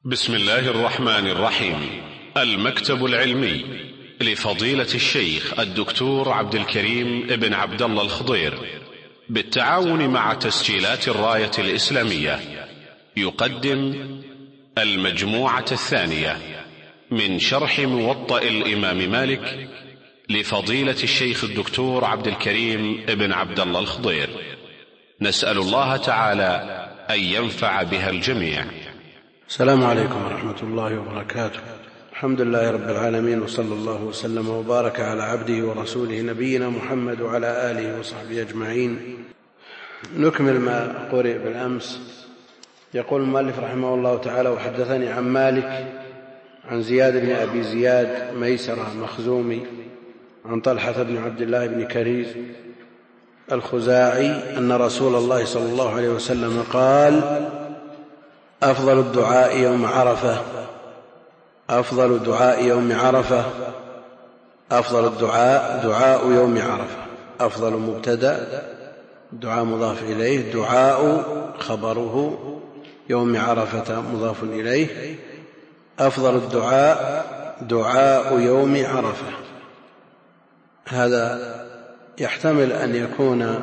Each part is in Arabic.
بسم الله الرحمن الرحيم. المكتب العلمي لفضيلة الشيخ الدكتور عبد الكريم ابن عبد الله الخضير بالتعاون مع تسجيلات الراية الإسلامية يقدم المجموعة الثانية من شرح موطأ الإمام مالك لفضيلة الشيخ الدكتور عبد الكريم ابن عبد الله الخضير. نسأل الله تعالى أن ينفع بها الجميع. السلام عليكم ورحمة الله وبركاته. الحمد لله رب العالمين، وصلى الله وسلم وبارك على عبده ورسوله نبينا محمد وعلى آله وصحبه أجمعين. نكمل ما قرئ بالأمس. يقول المؤلف رحمه الله تعالى: وحدثني عن مالك عن زياد بن أبي زياد ميسرة المخزومي عن طلحة بن عبد الله بن كريز الخزاعي أن رسول الله صلى الله عليه وسلم قال: أفضل الدعاء يوم عرفة. أفضل دعاء يوم عرفة. أفضل الدعاء دعاء يوم عرفة. أفضل مبتدأ، دعاء مضاف إليه، دعاء خبره، يوم عرفة مضاف إليه. أفضل الدعاء دعاء يوم عرفة. هذا يحتمل أن يكون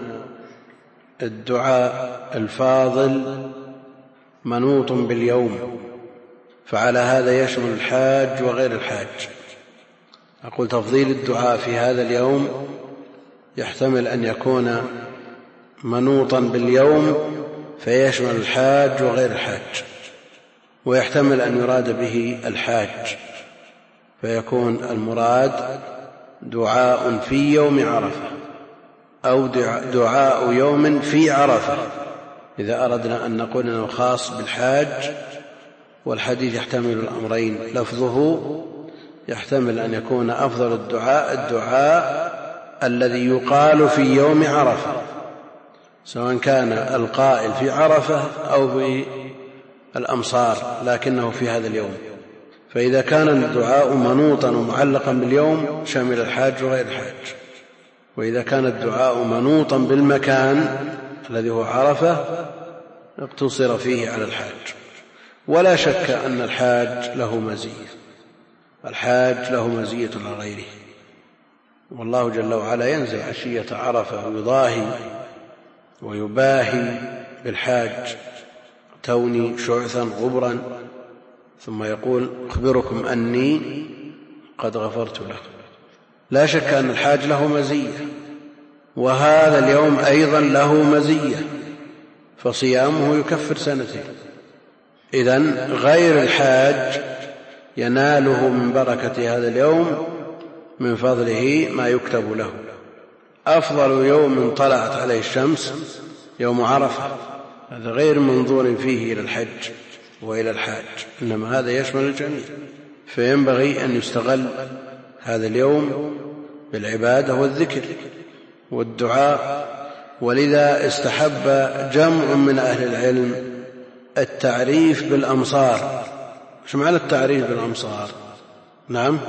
الدعاء الفاضل منوط باليوم، فعلى هذا يشمل الحاج وغير الحاج. أقول تفضيل الدعاء في هذا اليوم يحتمل أن يكون منوطا باليوم فيشمل الحاج وغير الحاج، ويحتمل أن يراد به الحاج فيكون المراد دعاء في يوم عرفة أو دعاء يوم في عرفة، إذا أردنا أن نقول أنه خاص بالحاج. والحديث يحتمل الأمرين، لفظه يحتمل أن يكون أفضل الدعاء الذي يقال في يوم عرفة، سواء كان القائل في عرفة أو في الأمصار، لكنه في هذا اليوم. فإذا كان الدعاء منوطا ومعلقا باليوم شمل الحاج وغير الحاج، وإذا كان الدعاء منوطا بالمكان الذي هو عرفة اقتصر فيه على الحاج. ولا شك أن الحاج له مزية، الحاج له مزية على غيره، والله جل وعلا ينزل عشية عرفة ويضاهي ويباهي بالحاج: توني شعثا غبرا، ثم يقول: أخبركم أني قد غفرت له. لا شك أن الحاج له مزية، وهذا اليوم أيضا له مزية، فصيامه يكفر سنتين. إذن غير الحاج يناله من بركة هذا اليوم من فضله ما يكتب له. أفضل يوم طلعت عليه الشمس يوم عرفة، هذا غير منظور فيه إلى الحج وإلى الحاج، إنما هذا يشمل الجميع. فينبغي أن يستغل هذا اليوم بالعبادة والذكر والدعاء. ولذا استحب جمع من أهل العلم التعريف بالأمصار. شو معنى التعريف بالأمصار؟ نعم،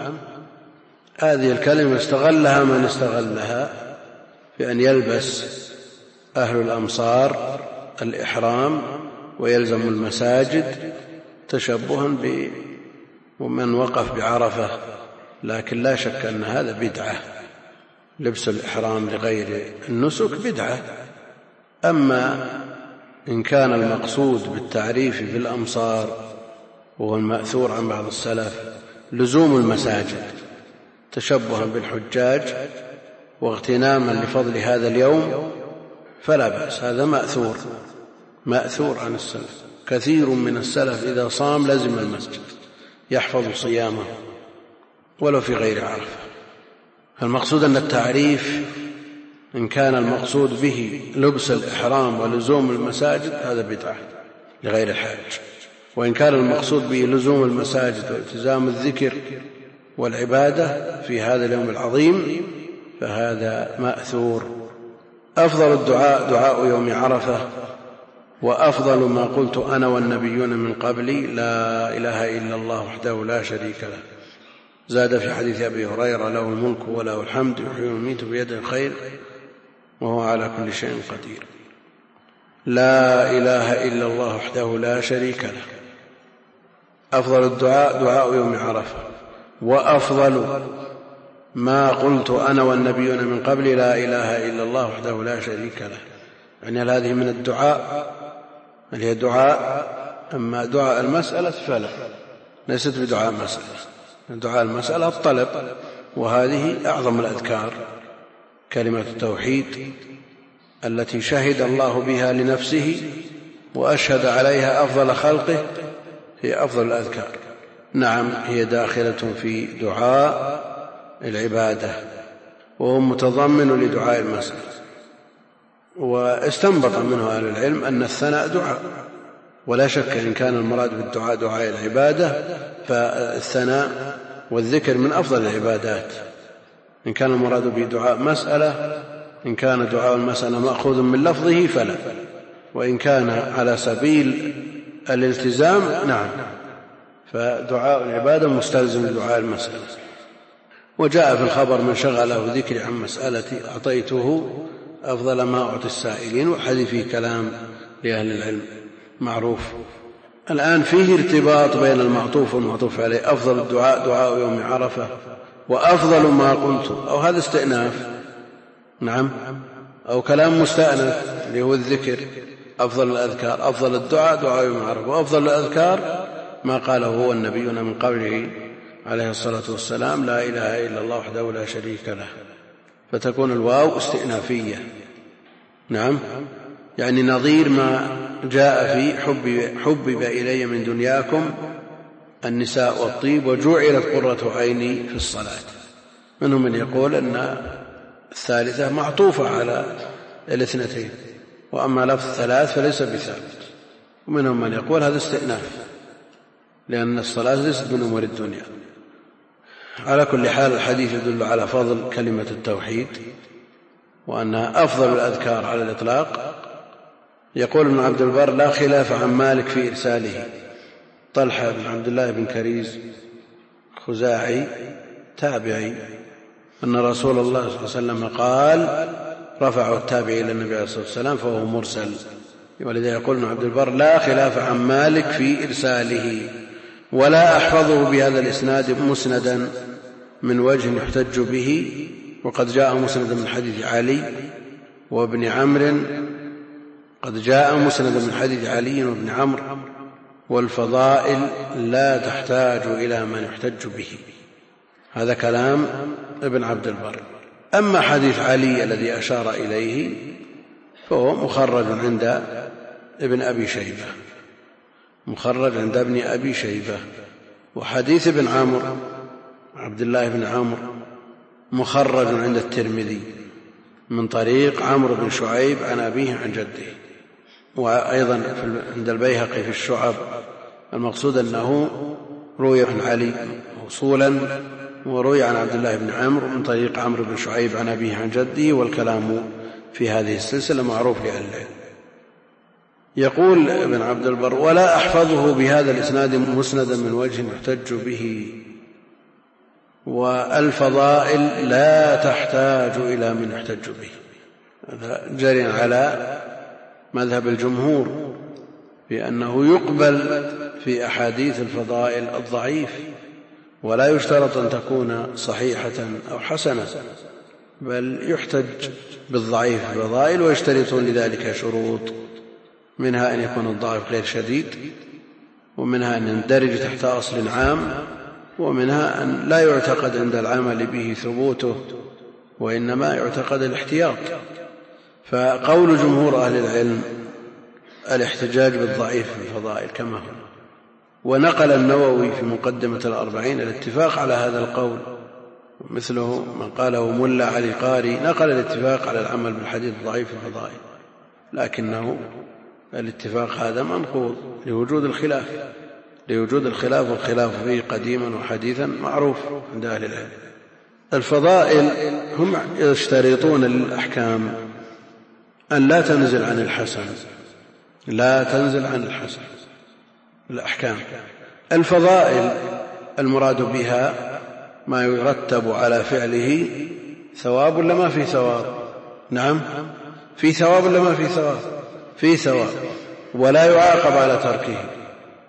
هذه الكلمة استغلها من استغلها في أن يلبس أهل الأمصار الإحرام ويلزم المساجد تشبها بمن وقف بعرفة، لكن لا شك أن هذا بدعة. لبس الإحرام لغير النسك بدعة. أما إن كان المقصود بالتعريف بالأمصار وهو المأثور عن بعض السلف لزوم المساجد تشبها بالحجاج واغتناما لفضل هذا اليوم فلا بأس، هذا مأثور عن السلف. كثير من السلف إذا صام لزم المسجد يحفظ صيامه ولو في غير عرفة. فالمقصود أن التعريف إن كان المقصود به لبس الإحرام ولزوم المساجد هذا بدعة لغير الحاج، وإن كان المقصود به لزوم المساجد والتزام الذكر والعبادة في هذا اليوم العظيم فهذا مأثور. أفضل الدعاء دعاء يوم عرفة، وأفضل ما قلت أنا والنبيون من قبلي لا إله إلا الله وحده لا شريك له. زاد في حديث أبي هريرة: له الملك وله الحمد يحيي ويميت بيده الخير وهو على كل شيء قدير. لا إله إلا الله وحده لا شريك له. أفضل الدعاء دعاء يوم عرفة، وأفضل ما قلت أنا والنبيون من قبل لا إله إلا الله وحده لا شريك له. يعني هذه من الدعاء اللي هي دعاء، أما دعاء المسألة فلا، ليست بدعاء مسألة. دعاء المسألة الطلب، وهذه أعظم الأذكار، كلمة التوحيد التي شهد الله بها لنفسه وأشهد عليها أفضل خلقه، هي أفضل الأذكار. نعم، هي داخلة في دعاء العبادة، وهو متضمن لدعاء المسألة. واستنبط منه أهل العلم أن الثناء دعاء، ولا شك إن كان المراد بالدعاء دعاء العبادة فالثناء والذكر من أفضل العبادات. إن كان المراد بدعاء مسألة، إن كان دعاء المسألة مأخوذ من لفظه فلا، وإن كان على سبيل الالتزام نعم، فدعاء العبادة مستلزم لدعاء المسألة. وجاء في الخبر من شغله ذكري عن مسألتي أعطيته أفضل ما أعطي السائلين، والحديث فيه كلام لأهل العلم معروف. الآن فيه ارتباط بين المعطوف والمعطوف عليه. أفضل الدعاء دعاء يوم عرفة، وأفضل ما قلت، أو هذا استئناف نعم، أو كلام مستأنف اللي هو الذكر. أفضل الأذكار، أفضل الدعاء دعاء يوم عرفة، وأفضل الأذكار ما قاله هو النبيون من قبله عليه الصلاة والسلام لا إله إلا الله وحده لا شريك له، فتكون الواو استئنافية. نعم، يعني نظير ما جاء في حبب إلي من دنياكم النساء والطيب وجعلت قرة عيني في الصلاة. منهم من يقول أن الثالثة معطوفة على الاثنتين، وأما لفظ الثلاث فليس بثابت. ومنهم من يقول هذا استئناف، لأن الصلاة ليست من أمور الدنيا. على كل حال الحديث يدل على فضل كلمة التوحيد، وأنها أفضل الأذكار على الإطلاق. يقول ابن عبد البر: لا خلاف عن مالك في إرساله. طلحة بن عبد الله بن كريز خزاعي تابعي، أن رسول الله صلى الله عليه وسلم قال: رفعه التابعي إلى النبي عليه الصلاة والسلام فهو مرسل. ولذا يقول ابن عبد البر: لا خلاف عن مالك في إرساله، ولا أحفظه بهذا الإسناد مسندا من وجه يحتج به، وقد جاء مسندا من حديث علي وابن عمرو، قد جاء مسندا من حديث علي وابن عمرو، والفضائل لا تحتاج إلى من يحتج به. هذا كلام ابن عبد البر. أما حديث علي الذي أشار إليه فهو مخرج عند ابن أبي شيبة، مخرج عند ابن أبي شيبة. وحديث ابن عمرو عبد الله بن عمرو مخرج عند الترمذي من طريق عمرو بن شعيب عن أبيه عن جده، وأيضا عند البيهقي في الشعب. المقصود أنه روي عن علي موصولا، وروي عن عبد الله بن عمرو من طريق عمرو بن شعيب عن أبيه عن جده، والكلام في هذه السلسلة معروف لأهل العلم. يقول ابن عبد البر: ولا أحفظه بهذا الإسناد مسندا من وجه يحتج به، والفضائل لا تحتاج إلى من يحتج به. هذا جري على مذهب الجمهور بأنه يقبل في أحاديث الفضائل الضعيف، ولا يشترط أن تكون صحيحة أو حسنة، بل يحتج بالضعيف في الفضائل، ويشترطون لذلك شروط، منها أن يكون الضعف غير شديد، ومنها أن يندرج تحت أصل عام، ومنها أن لا يعتقد عند العمل به ثبوته، وإنما يعتقد الاحتياط. فقول جمهور أهل العلم الاحتجاج بالضعيف في الفضائل كما هو. ونقل النووي في مقدمة الأربعين الاتفاق على هذا القول، مثله من قاله ملا علي قاري نقل الاتفاق على العمل بالحديث الضعيف في الفضائل، لكنه الاتفاق هذا منقوض لوجود الخلاف، والخلاف فيه قديما وحديثا معروف عند أهل العلم. الفضائل هم يشترطون للأحكام أن لا تنزل عن الحسن، لا تنزل عن الحسن الأحكام. الفضائل المراد بها ما يرتب على فعله ثواب ولا ما في ثواب؟ نعم، في ثواب ولا ما في ثواب؟ في ثواب، ولا يعاقب على تركه.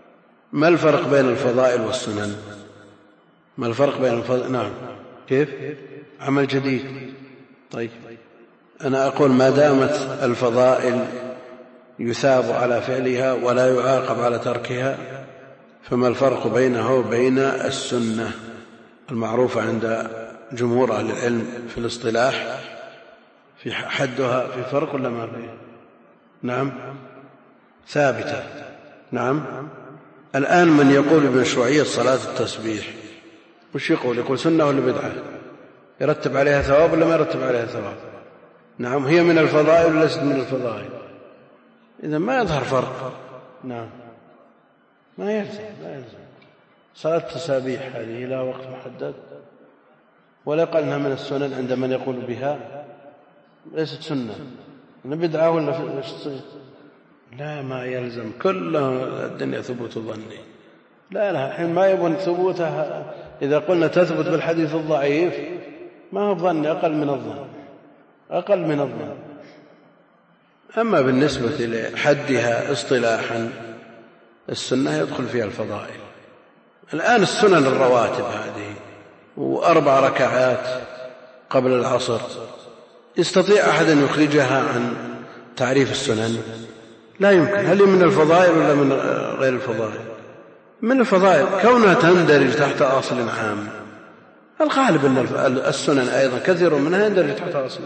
ما الفرق بين الفضائل والسنن؟ ما الفرق بين الفضائل؟ نعم، كيف؟ عمل جديد. طيب، أنا أقول ما دامت الفضائل يثاب على فعلها ولا يعاقب على تركها، فما الفرق بينه وبين السنة المعروفة عند جمهور أهل العلم في الاصطلاح؟ في حدها في فرق ولا ما فيه؟ نعم، ثابتة. نعم. الآن من يقول بمشروعية صلاة التسبيح وش يقول؟ يقول سنة ولا بدعة؟ يرتب عليها ثواب ولا ما يرتب عليها ثواب؟ نعم، هي من الفضائل ولا ليست من الفضائل؟ إذا ما يظهر فرق. نعم، ما يلزم. صلاة التسابيح هذه لا وقت محدد، ولا يقال انها من السنن عند من يقول بها ليست سنة. بدعة ولا لا، ما يلزم. كله الدنيا ثبوت ظني. لا الحين ما يبون ثبوتها. إذا قلنا تثبت بالحديث الضعيف ما هو ظن، أقل من الظن. أما بالنسبة لحدها اصطلاحا السنة يدخل فيها الفضائل. الآن السنن الرواتب هذه 4 ركعات قبل العصر، يستطيع أحد أن يخرجها عن تعريف السنن؟ لا يمكن. هل هي من الفضائل ولا من غير الفضائل؟ من الفضائل، كونها تندرج تحت أصل عام. الغالب أن السنن أيضا كثير منها يندرج تحت أصل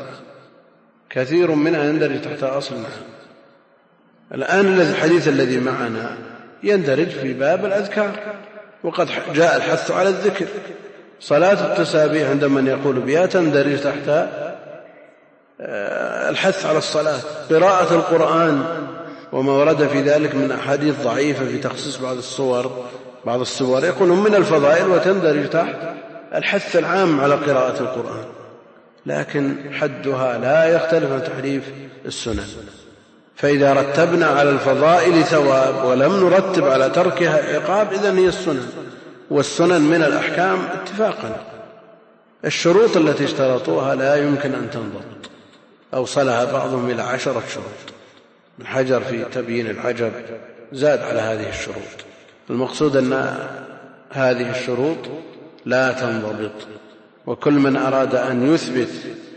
عام. الآن الحديث الذي معنا يندرج في باب الأذكار، وقد جاء الحث على الذكر. صلاة التسابيح عند من يقول بها تندرج تحت الحث على الصلاة. قراءة القرآن وما ورد في ذلك من أحاديث ضعيفة في تخصيص بعض السور يكون من الفضائل وتندرج تحت الحث العام على قراءة القرآن، لكن حدها لا يختلف عن تحريف السنن. فإذا رتبنا على الفضائل ثواب ولم نرتب على تركها عقاب، إذن هي السنن. والسنن من الأحكام اتفاقا. الشروط التي اشترطوها لا يمكن أن تنضبط، أوصلها بعضهم إلى 10 شروط. ابن حجر في تبيين العجب زاد على هذه الشروط. المقصود أن هذه الشروط لا تنضبط، وكل من أراد أن يثبت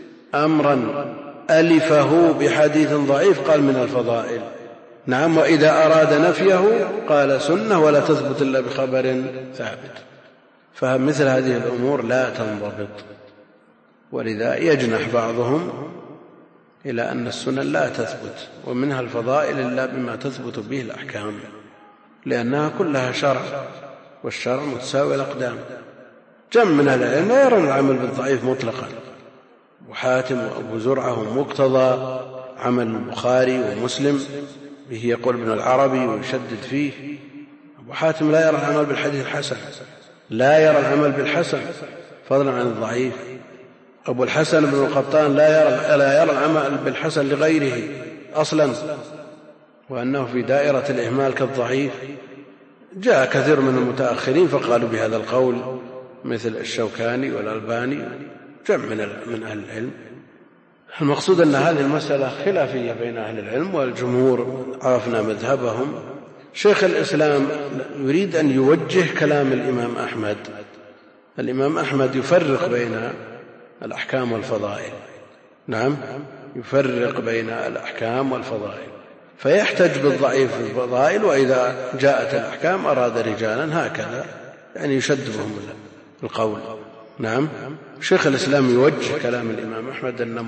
أمرا ألفه بحديث ضعيف قال من الفضائل. نعم، وإذا أراد نفيه قال سنة ولا تثبت إلا بخبر ثابت. فمثل هذه الأمور لا تنضبط، ولذا يجنح بعضهم إلى أن السنن لا تثبت ومنها الفضائل إلا بما تثبت به الأحكام، لأنها كلها شرع، والشرع متساوي الأقدام. جمع من العلم لا يرى العمل بالضعيف مطلقا. أبو حاتم وأبو زرعة ومقتضى عمل البخاري ومسلم به يقول ابن العربي ويشدد فيه. أبو حاتم لا يرى العمل بالحديث الحسن، لا يرى العمل بالحسن فضلا عن الضعيف. أبو الحسن بن القطان لا يرى العمل بالحسن لغيره أصلا، وأنه في دائرة الإهمال كالضعيف. جاء كثير من المتأخرين فقالوا بهذا القول مثل الشوكاني والألباني، جمع من أهل العلم. المقصود أن هذه المسألة خلافية بين أهل العلم، والجمهور عرفنا مذهبهم. شيخ الإسلام يريد أن يوجه كلام الإمام أحمد. الإمام أحمد يفرق بين الأحكام والفضائل. نعم، يفرق بين الأحكام والفضائل، فيحتج بالضعيف في الفضائل، وإذا جاءت الأحكام أراد رجالا هكذا، يعني يشد بهم القول. نعم، شيخ الإسلام يوجه كلام الإمام أحمد أن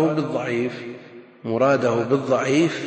مراده بالضعيف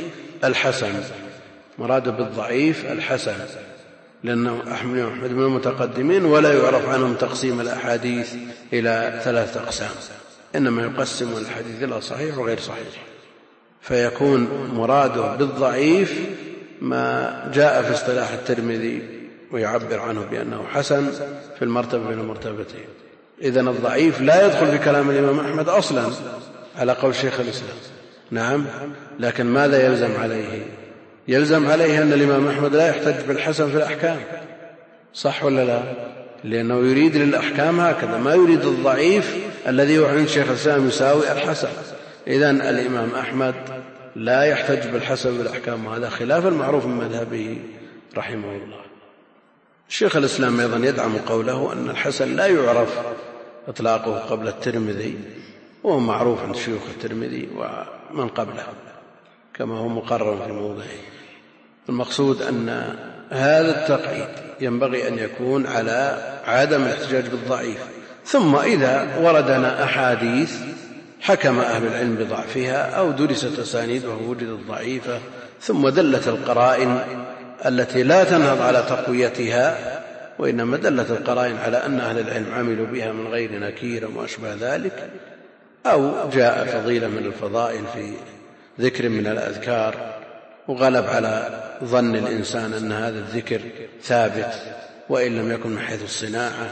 الحسن، لأنه أحمد من المتقدمين ولا يعرف عنهم تقسيم الأحاديث إلى 3 أقسام، إنما يقسم الحديث إلى صحيح وغير صحيح. فيكون مراده بالضعيف ما جاء في اصطلاح الترمذي ويعبر عنه بأنه حسن في المرتبة بين المرتبتين. إذن الضعيف لا يدخل في كلام الإمام أحمد أصلا على قول شيخ الإسلام. نعم، لكن ماذا يلزم عليه أن الإمام أحمد لا يحتج بالحسن في الأحكام، صح ولا لا؟ لأنه يريد للأحكام هكذا، ما يريد الضعيف الذي هو عند شيخ الإسلام يساوي الحسن. إذن الإمام أحمد لا يحتج بالحسن في الأحكام، وهذا خلاف المعروف من مذهبه رحمه الله. شيخ الإسلام أيضا يدعم قوله أن الحسن لا يعرف إطلاقه قبل الترمذي، وهو معروف عند شيوخ الترمذي ومن قبله كما هو مقرر في موضعه. المقصود أن هذا التقعيد ينبغي أن يكون على عدم الاحتجاج بالضعيف. ثم إذا وردنا أحاديث حكم أهل العلم بضعفها أو درست أسانيدها ووجدت ضعيفة ثم دلت القرائن التي لا تنهض على تقويتها، وإنما دلت القرائن على أن أهل العلم عملوا بها من غير نكير وما أشبه ذلك، أو جاء فضيلة من الفضائل في ذكر من الأذكار وغلب على ظن الإنسان أن هذا الذكر ثابت وإن لم يكن من حيث الصناعة،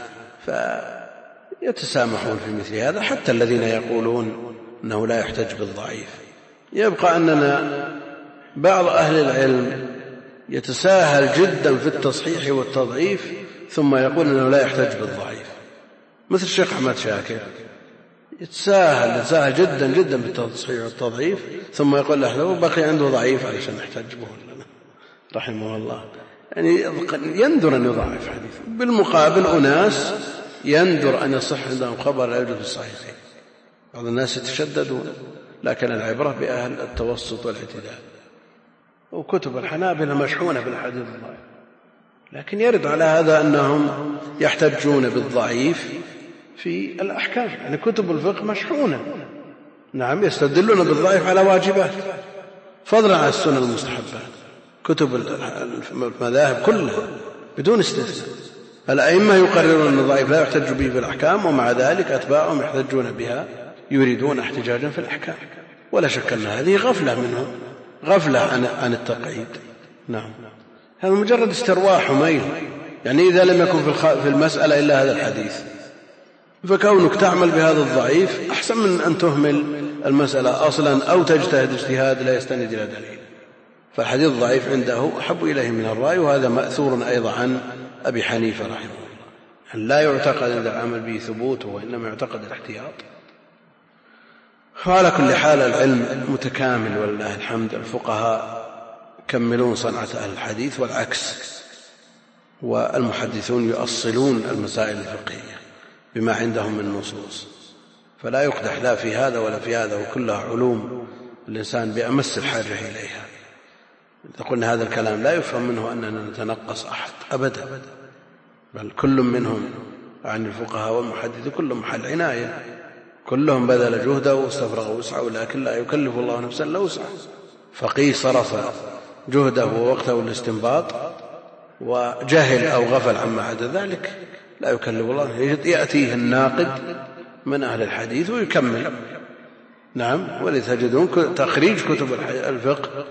فيتسامحون في مثل هذا حتى الذين يقولون أنه لا يحتج بالضعيف. يبقى أننا بعض أهل العلم يتساهل جدا في التصحيح والتضعيف ثم يقول أنه لا يحتج بالضعيف، مثل الشيخ أحمد شاكر يتساهل جدا جدا بالتصحيح والتضعيف ثم يقول له بقي عنده ضعيف علشان نحتج به رحمه الله. يعني يندر أن يضعف حديث. بالمقابل أناس يندر أن يصح عندهم خبر لا يوجد في الصحيحين. بعض الناس يتشددون، لكن العبرة بأهل التوسط والاعتدال. وكتب الحنابلة مشحونة بالحديث الضعيف، لكن يرد على هذا أنهم يحتجون بالضعيف في الأحكام. يعني كتب الفقه مشحونة، نعم، يستدلون بالضعيف على واجبات فضلا عن السنن المستحبات. كتب المذاهب كلها بدون استثناء الأئمة يقررون أن الضعيف لا يحتج به في الأحكام، ومع ذلك أتباعهم يحتجون بها يريدون احتجاجا في الأحكام. ولا شك أن هذه غفلة منهم، غفلة عن التقعيد. نعم، هذا مجرد استرواح وميل. يعني إذا لم يكن في المسألة إلا هذا الحديث، فكونك تعمل بهذا الضعيف أحسن من أن تهمل المسألة أصلا أو تجتهد اجتهاد لا يستند إلى دليل. فالحديث الضعيف عنده أحب إليه من الرأي، وهذا مأثور أيضا عن أبي حنيفة رحمه الله، لا يعتقد عند العمل به ثبوته وإنما يعتقد الاحتياط. وعلى كل حال العلم متكامل ولله الحمد. الفقهاء كملون صنعة أهل الحديث والعكس، والمحدثون يؤصلون المسائل الفقهية بما عندهم من نصوص، فلا يقدح لا في هذا ولا في هذا، وكلها علوم الإنسان بأمس الحاجة إليها. إذا قلنا هذا الكلام لا يفهم منه أننا نتنقص أحد أبدا، بل كل منهم عن الفقهاء والمحدث كلهم محل عناية، كلهم بذل جهده واستفرغ وسعه، لكن لا يكلف الله نفسا إلا وسعها. فقيه صرف جهده ووقته الاستنباط وجهل أو غفل عما عدا ذلك لا يكلف الله. يأتيه الناقد من أهل الحديث ويكمل. نعم، ولتجدون تخريج كتب الفقه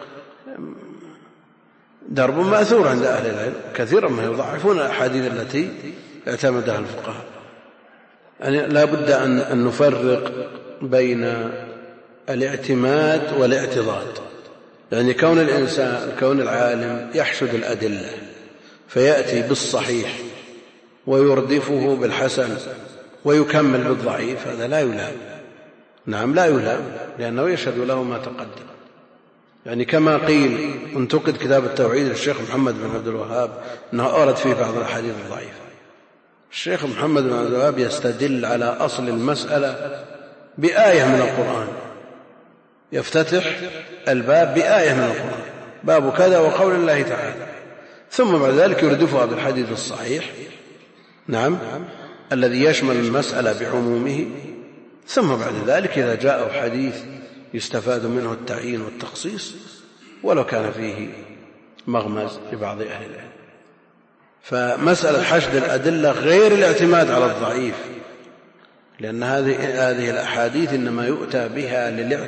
درب مأثور عند أهل العلم، كثيرا ما يضعفون الأحاديث التي اعتمدها الفقهاء. يعني لا بد أن نفرق بين الاعتماد والاعتضاد. يعني كون العالم يحشد الأدلة فيأتي بالصحيح ويردفه بالحسن ويكمل بالضعيف، هذا لا يلام. نعم، لا يلام، لأنه يشهد له ما تقدم. يعني كما قيل انتقد كتاب التوحيد للشيخ محمد بن عبد الوهاب أنه أورد فيه بعض الأحاديث الضعيفة. الشيخ محمد بن عبد الوهاب يستدل على أصل المسألة بآية من القرآن، يفتتح الباب بآية من القرآن، باب كذا وقول الله تعالى، ثم بعد ذلك يردفها بالحديث الصحيح، نعم، الذي يشمل المسألة بعمومه. ثم بعد ذلك إذا جاء حديث يستفاد منه التعيين والتخصيص ولو كان فيه مغمز لبعض أهل العلم. فمسألة حشد الأدلة غير الاعتماد على الضعيف، لأن هذه الأحاديث إنما يؤتى بها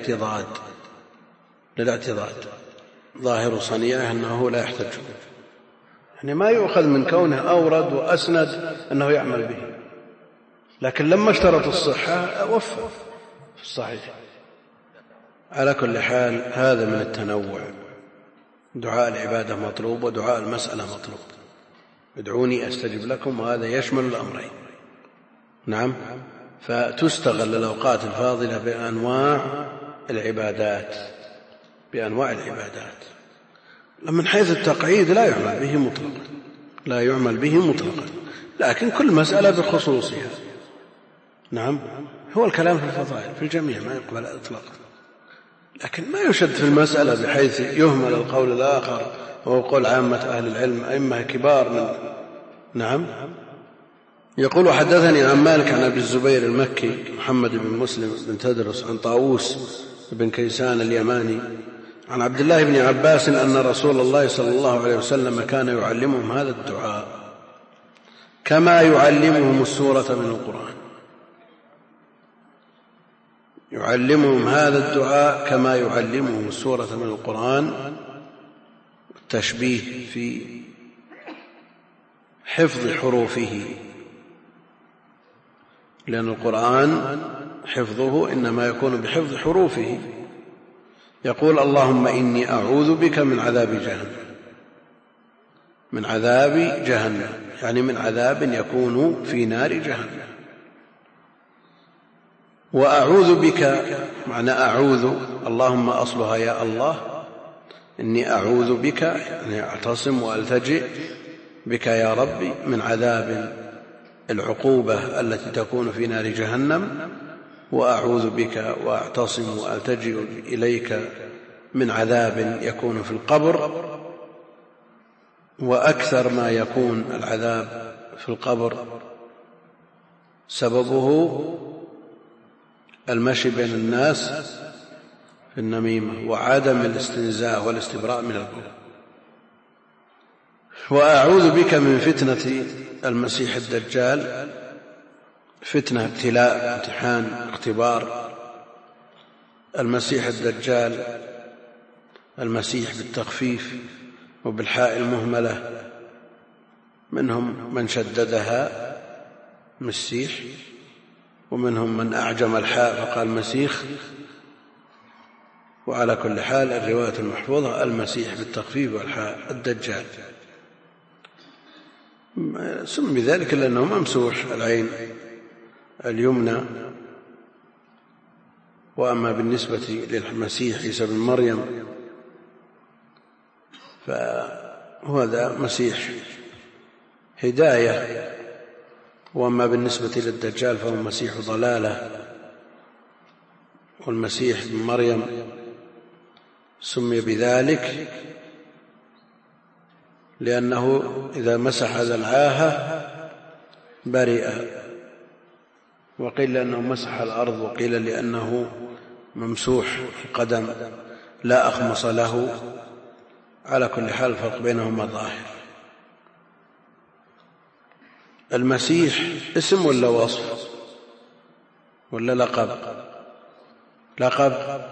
للاعتضاد. ظاهر صنيعه أنه لا يحتج، يعني ما يؤخذ من كونه أورد وأسند أنه يعمل به، لكن لما اشترط الصحة وفى في الصحيح. على كل حال هذا من التنوع. دعاء العبادة مطلوب ودعاء المسألة مطلوب. ادعوني أستجب لكم، وهذا يشمل الأمرين. نعم، فتستغل الأوقات الفاضلة بأنواع العبادات. من حيث التقعيد لا يعمل به مطلقا لا يعمل به مطلقا، لكن كل مسألة بخصوصها. نعم، هو الكلام في الفضائل في الجميع ما يقبل إطلاقا، لكن ما يشد في المسألة بحيث يهمل القول الآخر وهو قول عامة أهل العلم أئمة كبار من. نعم. يقول: حدثني عن مالك عن أبي الزبير المكي محمد بن مسلم بن تدرس عن طاووس بن كيسان اليماني عن عبد الله بن عباس أن رسول الله صلى الله عليه وسلم كان يعلمهم هذا الدعاء كما يعلمهم السورة من القرآن. يعلمهم هذا الدعاء كما يعلمهم السورة من القرآن، التشبيه في حفظ حروفه، لأن القرآن حفظه إنما يكون بحفظ حروفه. يقول: اللهم إني أعوذ بك من عذاب جهنم، من عذاب جهنم يعني من عذاب يكون في نار جهنم. وأعوذ بك معنى أعوذ، اللهم أصلها يا الله، إني أعوذ بك يعني أعتصم وألتجئ بك يا ربي من عذاب العقوبة التي تكون في نار جهنم، وأعوذ بك وأعتصم وألتجئ إليك من عذاب يكون في القبر. وأكثر ما يكون العذاب في القبر سببه المشي بين الناس في النميمة وعدم الاستنزاء والاستبراء من البول. وأعوذ بك من فتنة المسيح الدجال، فتنة ابتلاء امتحان اختبار. المسيح الدجال المسيح بالتخفيف وبالحاء المهملة، منهم من شددها مسيح، ومنهم من أعجم الحاء فقال مسيخ. وعلى كل حال الرواية المحفوظة المسيح بالتخفيف والحاء الدجال. سمي ذلك لأنه ممسوح العين اليمنى. وأما بالنسبة للمسيح عيسى بن مريم فهذا مسيح هداية، وأما بالنسبة للدجال فهو مسيح ضلالة. والمسيح بن مريم سمي بذلك لأنه إذا مسح ذلعاها برئ، وقيل لأنه مسح الأرض، وقيل لأنه ممسوح القدم لا أخمص له. على كل حال الفرق بينهما ظاهر. المسيح اسم ولا وصف ولا لقب؟ لقب.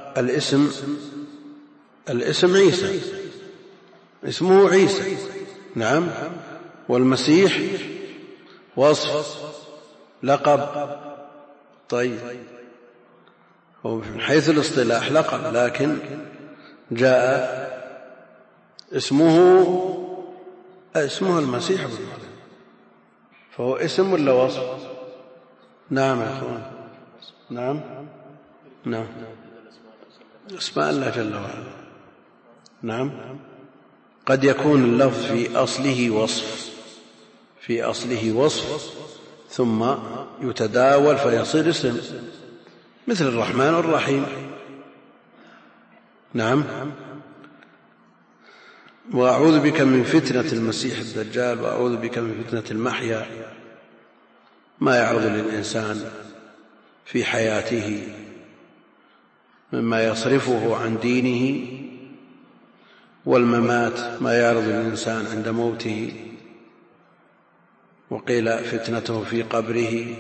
الاسم عيسى، اسمه عيسى. نعم. والمسيح وصف لقب. طيب، هو من حيث الاصطلاح لقب، لكن جاء اسمه المسيح ابن مريم، فهو اسم ولا وصف؟ نعم يا اخوان. نعم اسماء الله جل وعلا. نعم. قد يكون اللفظ في أصله وصف ثم يتداول فيصير اسم، مثل الرحمن والرحيم. نعم. وأعوذ بك من فتنة المسيح الدجال، وأعوذ بك من فتنة المحيا، ما يعرض للإنسان في حياته مما يصرفه عن دينه، والممات ما يعرض للإنسان عند موته. وقيل فتنته في قبره.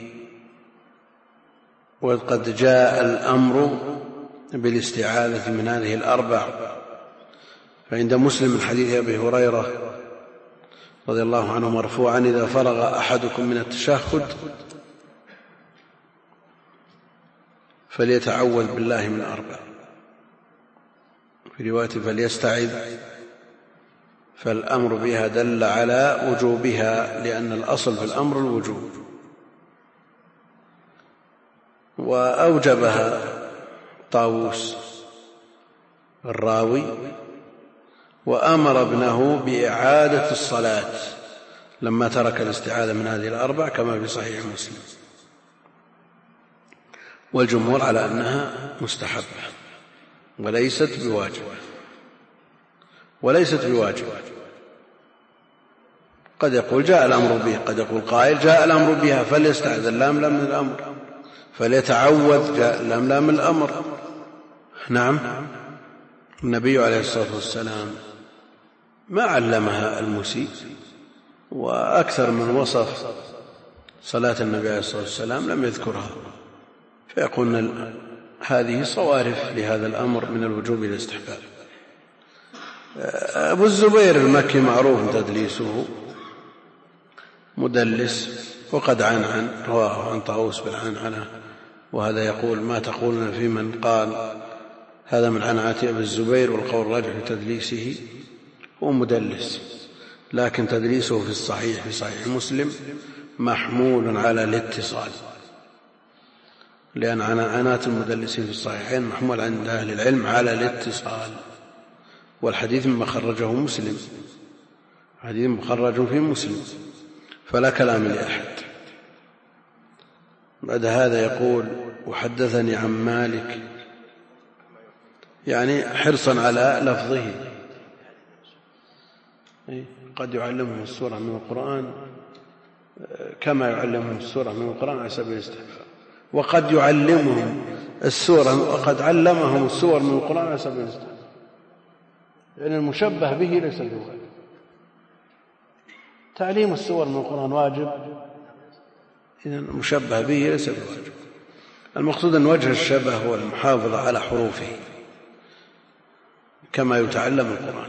وقد جاء الأمر بالاستعاذة من هذه الأربع، فعند مسلم من حديث أبي هريرة رضي الله عنه مرفوعا: إذا فرغ أحدكم من التشهد فليتعوذ بالله من أربع، في رواية فليستعذ. فالأمر بها دل على وجوبها، لأن الأصل في الأمر الوجوب، وأوجبها طاووس الراوي، وأمر ابنه بإعادة الصلاة لما ترك الاستعاذة من هذه الأربع كما في صحيح مسلم، والجمهور على أنها مستحبة وليست بواجبة. قد يقول جاء الأمر به، قد يقول قائل جاء الأمر بها فليستعذ، اللام لام من الأمر، فليتعوذ، جاء اللام لام من الأمر. نعم، النبي عليه الصلاة والسلام ما علمها المسيء، وأكثر من وصف صلاة النبي عليه الصلاة والسلام لم يذكرها، فيقول هذه صوارف لهذا الأمر من الوجوب إلى الاستحباب. أبو الزبير المكي معروف تدليسه، مدلس، وقد عنعن، رواه عن طاووس بالعنعنة، وهذا يقول ما تقولون في من قال هذا من عنعة أبي الزبير، والقول الراجح في تدليسه هو مدلس، لكن تدليسه في الصحيح في صحيح مسلم محمول على الاتصال، لأن عنات المدلسين في الصحيحين محمول عند أهل العلم على الاتصال، والحديث مما خرجه مسلم، حديث مخرج في مسلم، فلا كلام لأحد. بعد هذا يقول وحدثني عن مالك، يعني حرصا على لفظه، قد يعلمهم السورة من القرآن كما يعلمهم السورة من القرآن على سبيل الاستحباب، وقد يعلمهم السورة وقد علمهم السور من القرآن على سبيل الاستحباب، يعني المشبه به ليس بواجب. تعليم السور من القرآن واجب، إذا المشبه به ليس بواجب. المقصود أن وجه الشبه هو المحافظة على حروفه كما يتعلم القرآن.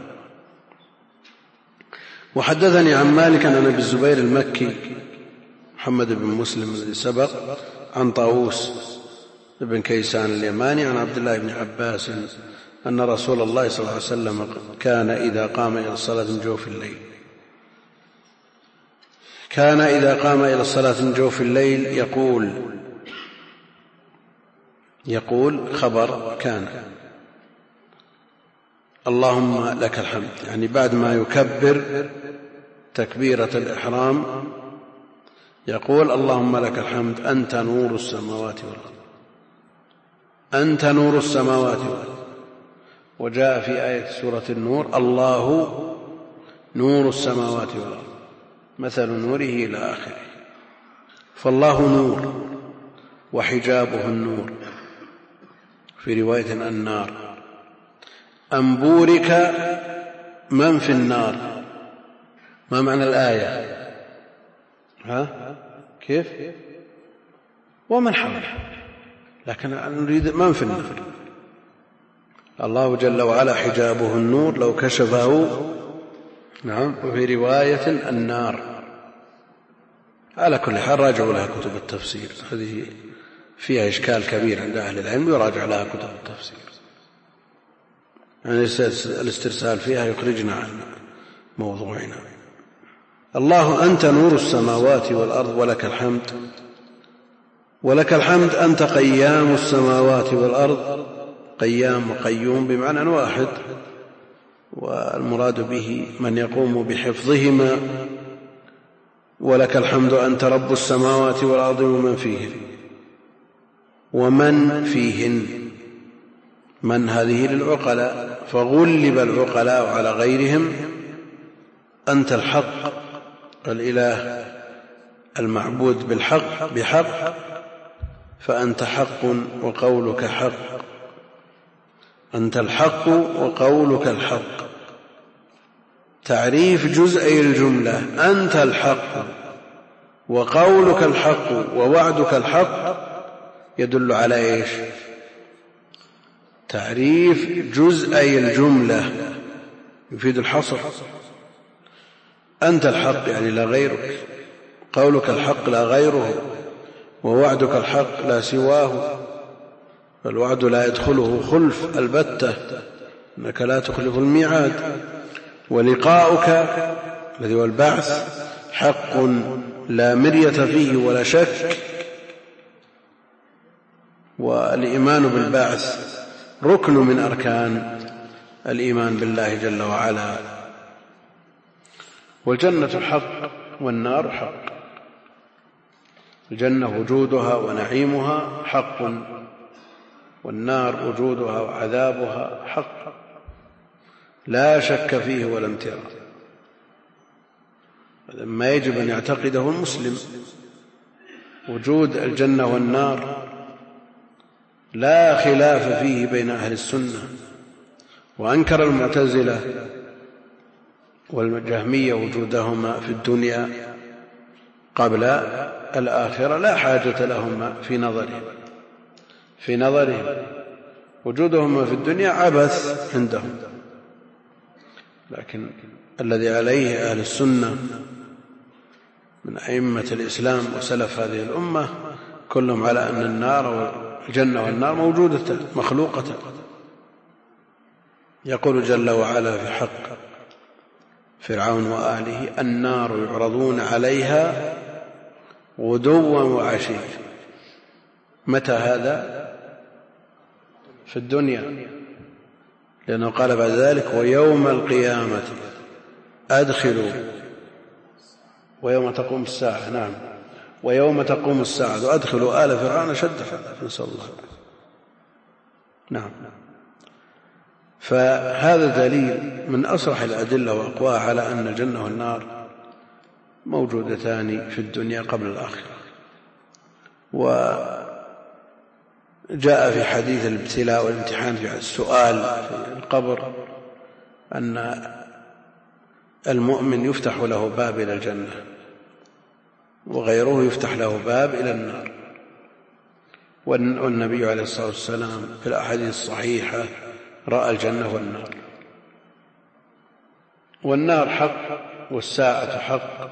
وحدثني عن مالك عن أبي الزبير المكي محمد بن مسلم الذي سبق، عن طاووس بن كيسان اليماني عن عبد الله بن عباس أن رسول الله صلى الله عليه وسلم كان إذا قام إلى الصلاة من جوف الليل يقول خبر كان اللهم لك الحمد، يعني بعد ما يكبر تكبيرة الإحرام يقول اللهم لك الحمد أنت نور السماوات والأرض، أنت نور السماوات والأرض. وجاء في آية سورة النور الله نور السماوات والأرض مثل نوره إلى آخره. فالله نور وحجابه النور، في رواية النار. أن بورك من في النار، ما معنى الآية؟ كيف؟ ومن حوله، لكن نريد من في النار. الله جل وعلا حجابه النور لو كشفه، نعم، وفي رواية النار. على كل حال راجعوا لها كتب التفسير، هذه فيها إشكال كبير عند أهل العلم، يراجع لها كتب التفسير، يعني الاسترسال فيها يخرجنا عن موضوعنا. الله أنت نور السماوات والأرض ولك الحمد، ولك الحمد أنت قيام السماوات والأرض. قيام وقيوم بمعنى واحد، والمراد به من يقوم بحفظهما. ولك الحمد أنت رب السماوات والأرض ومن فيهن. من هذه للعقلاء، فغلب العقلاء على غيرهم. أنت الحق، الإله المعبود بحق، فأنت حق وقولك حق. أنت الحق وقولك الحق. تعريف جزئي الجملة أنت الحق وقولك الحق ووعدك الحق يدل على إيش؟ تعريف جزئي الجملة يفيد الحصر. أنت الحق يعني لا غيرك، قولك الحق لا غيره، ووعدك الحق لا سواه، فالوعد لا يدخله خلف البتة، إنك لا تخلف الميعاد. ولقاؤك الذي هو البعث حق لا مرية فيه ولا شك. والإيمان بالبعث ركن من أركان الإيمان بالله جل وعلا. والجنة حق والنار حق. الجنة وجودها ونعيمها حق، والنار وجودها وعذابها حق لا شك فيه ولا امتراء. ما يجب أن يعتقده المسلم وجود الجنة والنار لا خلاف فيه بين أهل السنة. وأنكر المعتزلة والجهمية وجودهما في الدنيا قبل الآخرة، لا حاجة لهما في نظرهم وجودهما في الدنيا عبث عندهم. لكن الذي عليه أهل السنة من أئمة الإسلام وسلف هذه الأمة كلهم على أن النار والجنة والنار موجودة مخلوقة. يقول جل وعلا في حق فرعون وآله: النار يعرضون عليها غدوا وعشيا. متى هذا؟ في الدنيا، لأنه قال بعد ذلك: ويوم القيامة أدخلوا، ويوم تقوم الساعة. نعم، ويوم تقوم الساعة وأدخلوا آل فرعون شد العذاب، نسأل الله. نعم. فهذا دليل من أصرح الأدلة وأقواها على أن الجنة والنار موجودتان في الدنيا قبل الآخرة. وجاء في حديث الابتلاء والامتحان في السؤال في القبر أن المؤمن يفتح له باب إلى الجنة وغيره يفتح له باب إلى النار. والنبي عليه الصلاة والسلام في الأحاديث الصحيحة رأى الجنة والنار. والنار حق والساعة حق.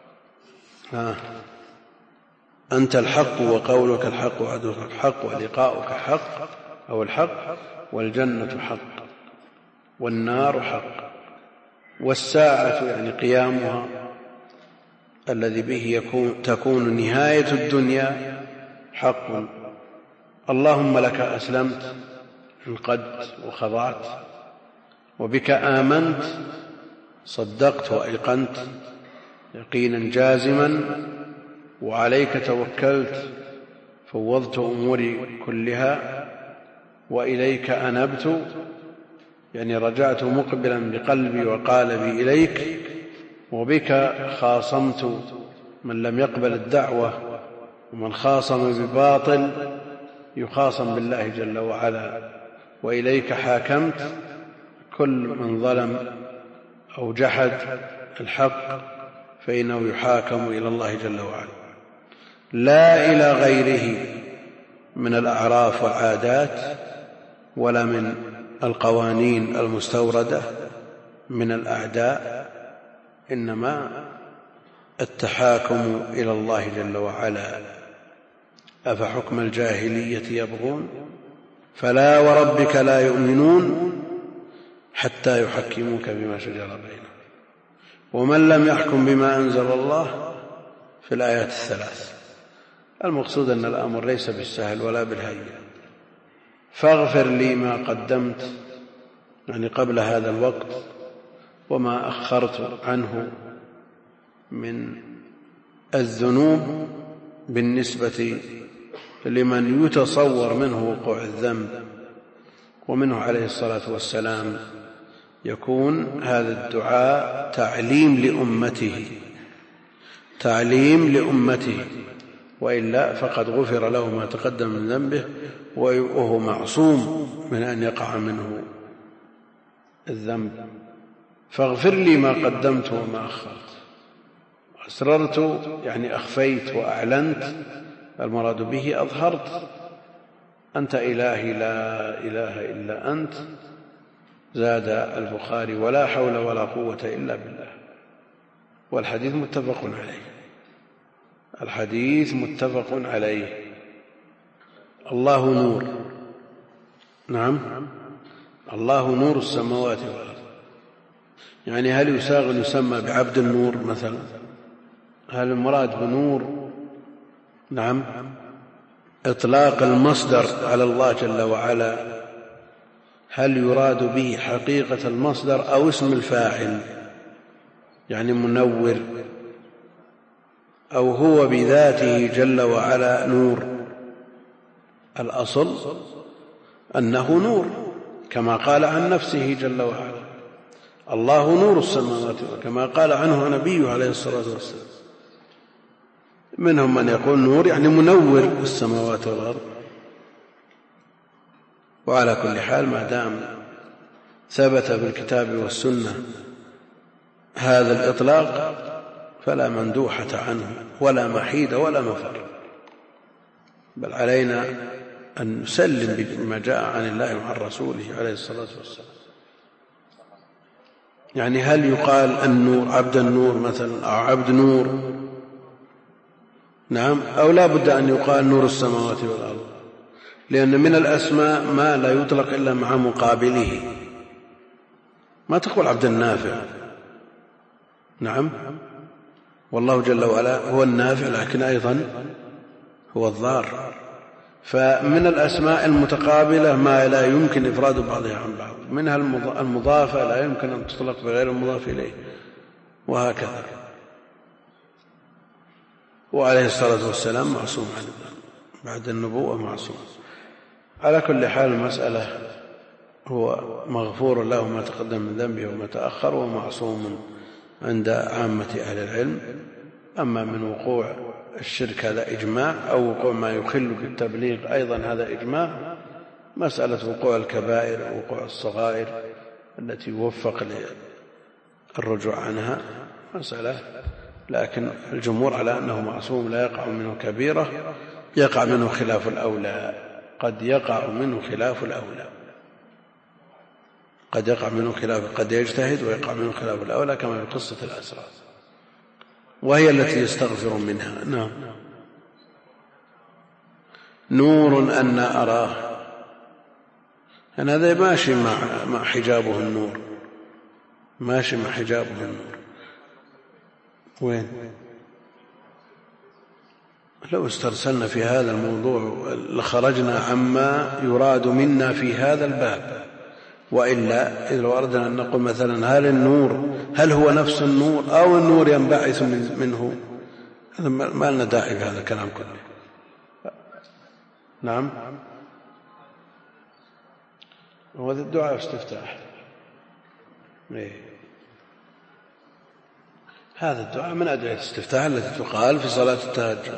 أنت الحق وقولك الحق وعدك الحق ولقاؤك حق أو الحق، والجنة حق والنار حق. والساعة يعني قيامها الذي به تكون نهاية الدنيا حق. اللهم لك أسلمت، انقدت وخضعت، وبك آمنت، صدقت وأيقنت يقينا جازما، وعليك توكلت، فوضت أموري كلها، وإليك أنبت، يعني رجعت مقبلا بقلبي وقالبي إليك، وبك خاصمت من لم يقبل الدعوة، ومن خاصم بباطل يخاصم بالله جل وعلا، وإليك حاكمت، كل من ظلم أو جحد الحق فإنه يحاكم إلى الله جل وعلا، لا إلى غيره من الأعراف والعادات ولا من القوانين المستوردة من الأعداء، إنما التحاكم إلى الله جل وعلا. أفحكم الجاهلية يبغون فلا وربك لا يؤمنون حتى يحكموك بما شجر بينهم ومن لم يحكم بما أنزل الله في الآيات الثلاث. المقصود أن الأمر ليس بالسهل ولا بالهين. فاغفر لي ما قدمت، يعني قبل هذا الوقت، وما أخرت عنه من الذنوب بالنسبة لمن يتصور منه وقوع الذنب. ومنه عليه الصلاة والسلام يكون هذا الدعاء تعليم لأمته، وإلا فقد غفر له ما تقدم من ذنبه وهو معصوم من أن يقع منه الذنب. فاغفر لي ما قدمت وما أخرت. أسررت يعني أخفيت وأعلنت، المراد به أظهرت. أنت إلهي لا إله إلا أنت. زاد البخاري: ولا حول ولا قوة إلا بالله. والحديث متفق عليه. الله نور. نعم، الله نور السماوات والأرض. يعني هل يساغ أن يسمى بعبد النور مثلا؟ هل المراد بنور؟ نعم، إطلاق المصدر على الله جل وعلا، هل يراد به حقيقة المصدر أو اسم الفاعل؟ يعني منور أو هو بذاته جل وعلا نور. الأصل أنه نور كما قال عن نفسه جل وعلا: الله نور السماوات، كما قال عنه نبيه عليه الصلاة والسلام. منهم من يقول نور يعني منور السماوات والأرض. وعلى كل حال ما دام ثبت بالكتاب والسنة هذا الإطلاق فلا مندوحة عنه ولا محيد ولا مفر، بل علينا أن نسلم بما جاء عن الله وعن رسوله عليه الصلاة والسلام. يعني هل يقال النور عبد النور مثلا أو عبد نور؟ نعم، أو لا بد أن يقال نور السماوات والأرض، لأن من الأسماء ما لا يطلق إلا مع مقابله. ما تقول عبد النافع، نعم، والله جل وعلا هو النافع لكن أيضا هو الضار. فمن الأسماء المتقابلة ما لا يمكن إفراد بعضها عن بعض، منها المضافة لا يمكن أن تطلق بغير المضاف إليه، وهكذا. وعليه الصلاة والسلام معصوم عنه بعد النبوة، معصوم. على كل حال المسألة هو مغفور له ما تقدم من ذنبه وما تأخر، ومعصوم عند عامة أهل العلم. أما من وقوع الشرك هذا إجماع، أو وقوع ما يخل بالتبليغ أيضا هذا إجماع. مسألة وقوع الكبائر ووقوع الصغائر التي يوفق للرجوع عنها مسألة، لكن الجمهور على أنه معصوم لا يقع منه كبيرة، يقع منه خلاف الأولى. قد يقع منه خلاف الأولى، قد يقع منه خلاف، قد يجتهد ويقع منه خلاف الأولى، كما في قصة الأسرى، وهي التي يستغفر منها. نعم. نور أن أراه، يعني هذا ماشي مع حجابه النور، ماشي مع حجابه النور. وين؟ لو استرسلنا في هذا الموضوع لخرجنا عما يراد منا في هذا الباب. وإلا إذا لو أردنا أن نقول مثلا هل النور هل هو نفس النور أو النور ينبعث منه، هذا ما لنا داعي بهذا الكلام كله. نعم، هو الدعاء استفتاح. هذا الدعاء من أدعية الاستفتاح التي تقال في صلاة التهجد.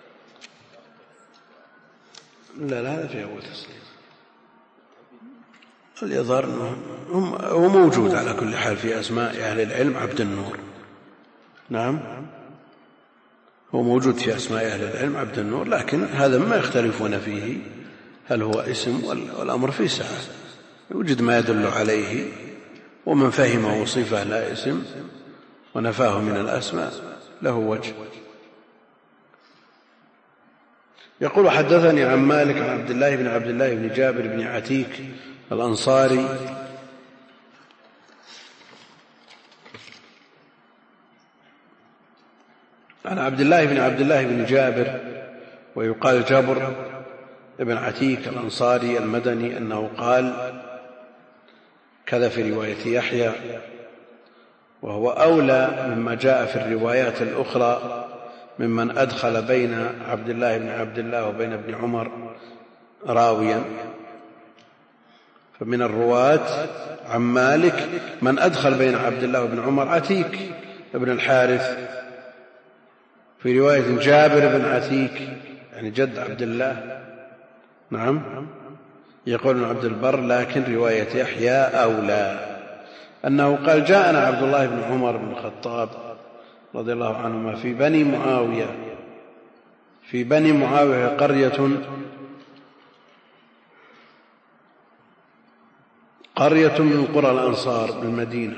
لا هذا في أول تسليم. اليظهر هو موجود على كل حال في أسماء أهل العلم عبد النور. نعم، هو موجود في أسماء أهل العلم عبد النور، لكن هذا ما يختلفون فيه، هل هو اسم والأمر في سعة. يوجد ما يدل عليه، ومن فهمه صفة لا اسم ونفاه من الأسماء له وجه. يقول: حدثني عن مالك عن عبد الله بن جابر بن عتيك الأنصاري عن عبد الله بن جابر، ويقال جابر بن عتيك الأنصاري المدني، أنه قال كذا في رواية يحيى، وهو أولى مما جاء في الروايات الأخرى ممن أدخل بين عبد الله وبين ابن عمر راويا. فمن الرواة عن مالك من أدخل بين عبد الله وابن عمر عتيك ابن الحارث، في رواية جابر بن عتيك يعني جد عبد الله. نعم، يقول ابن عبد البر: لكن رواية يحيى أولى، أنه قال: جاءنا عبد الله بن عمر بن الخطاب رضي الله عنهما في بني معاوية قرية من قرى الأنصار بالمدينة،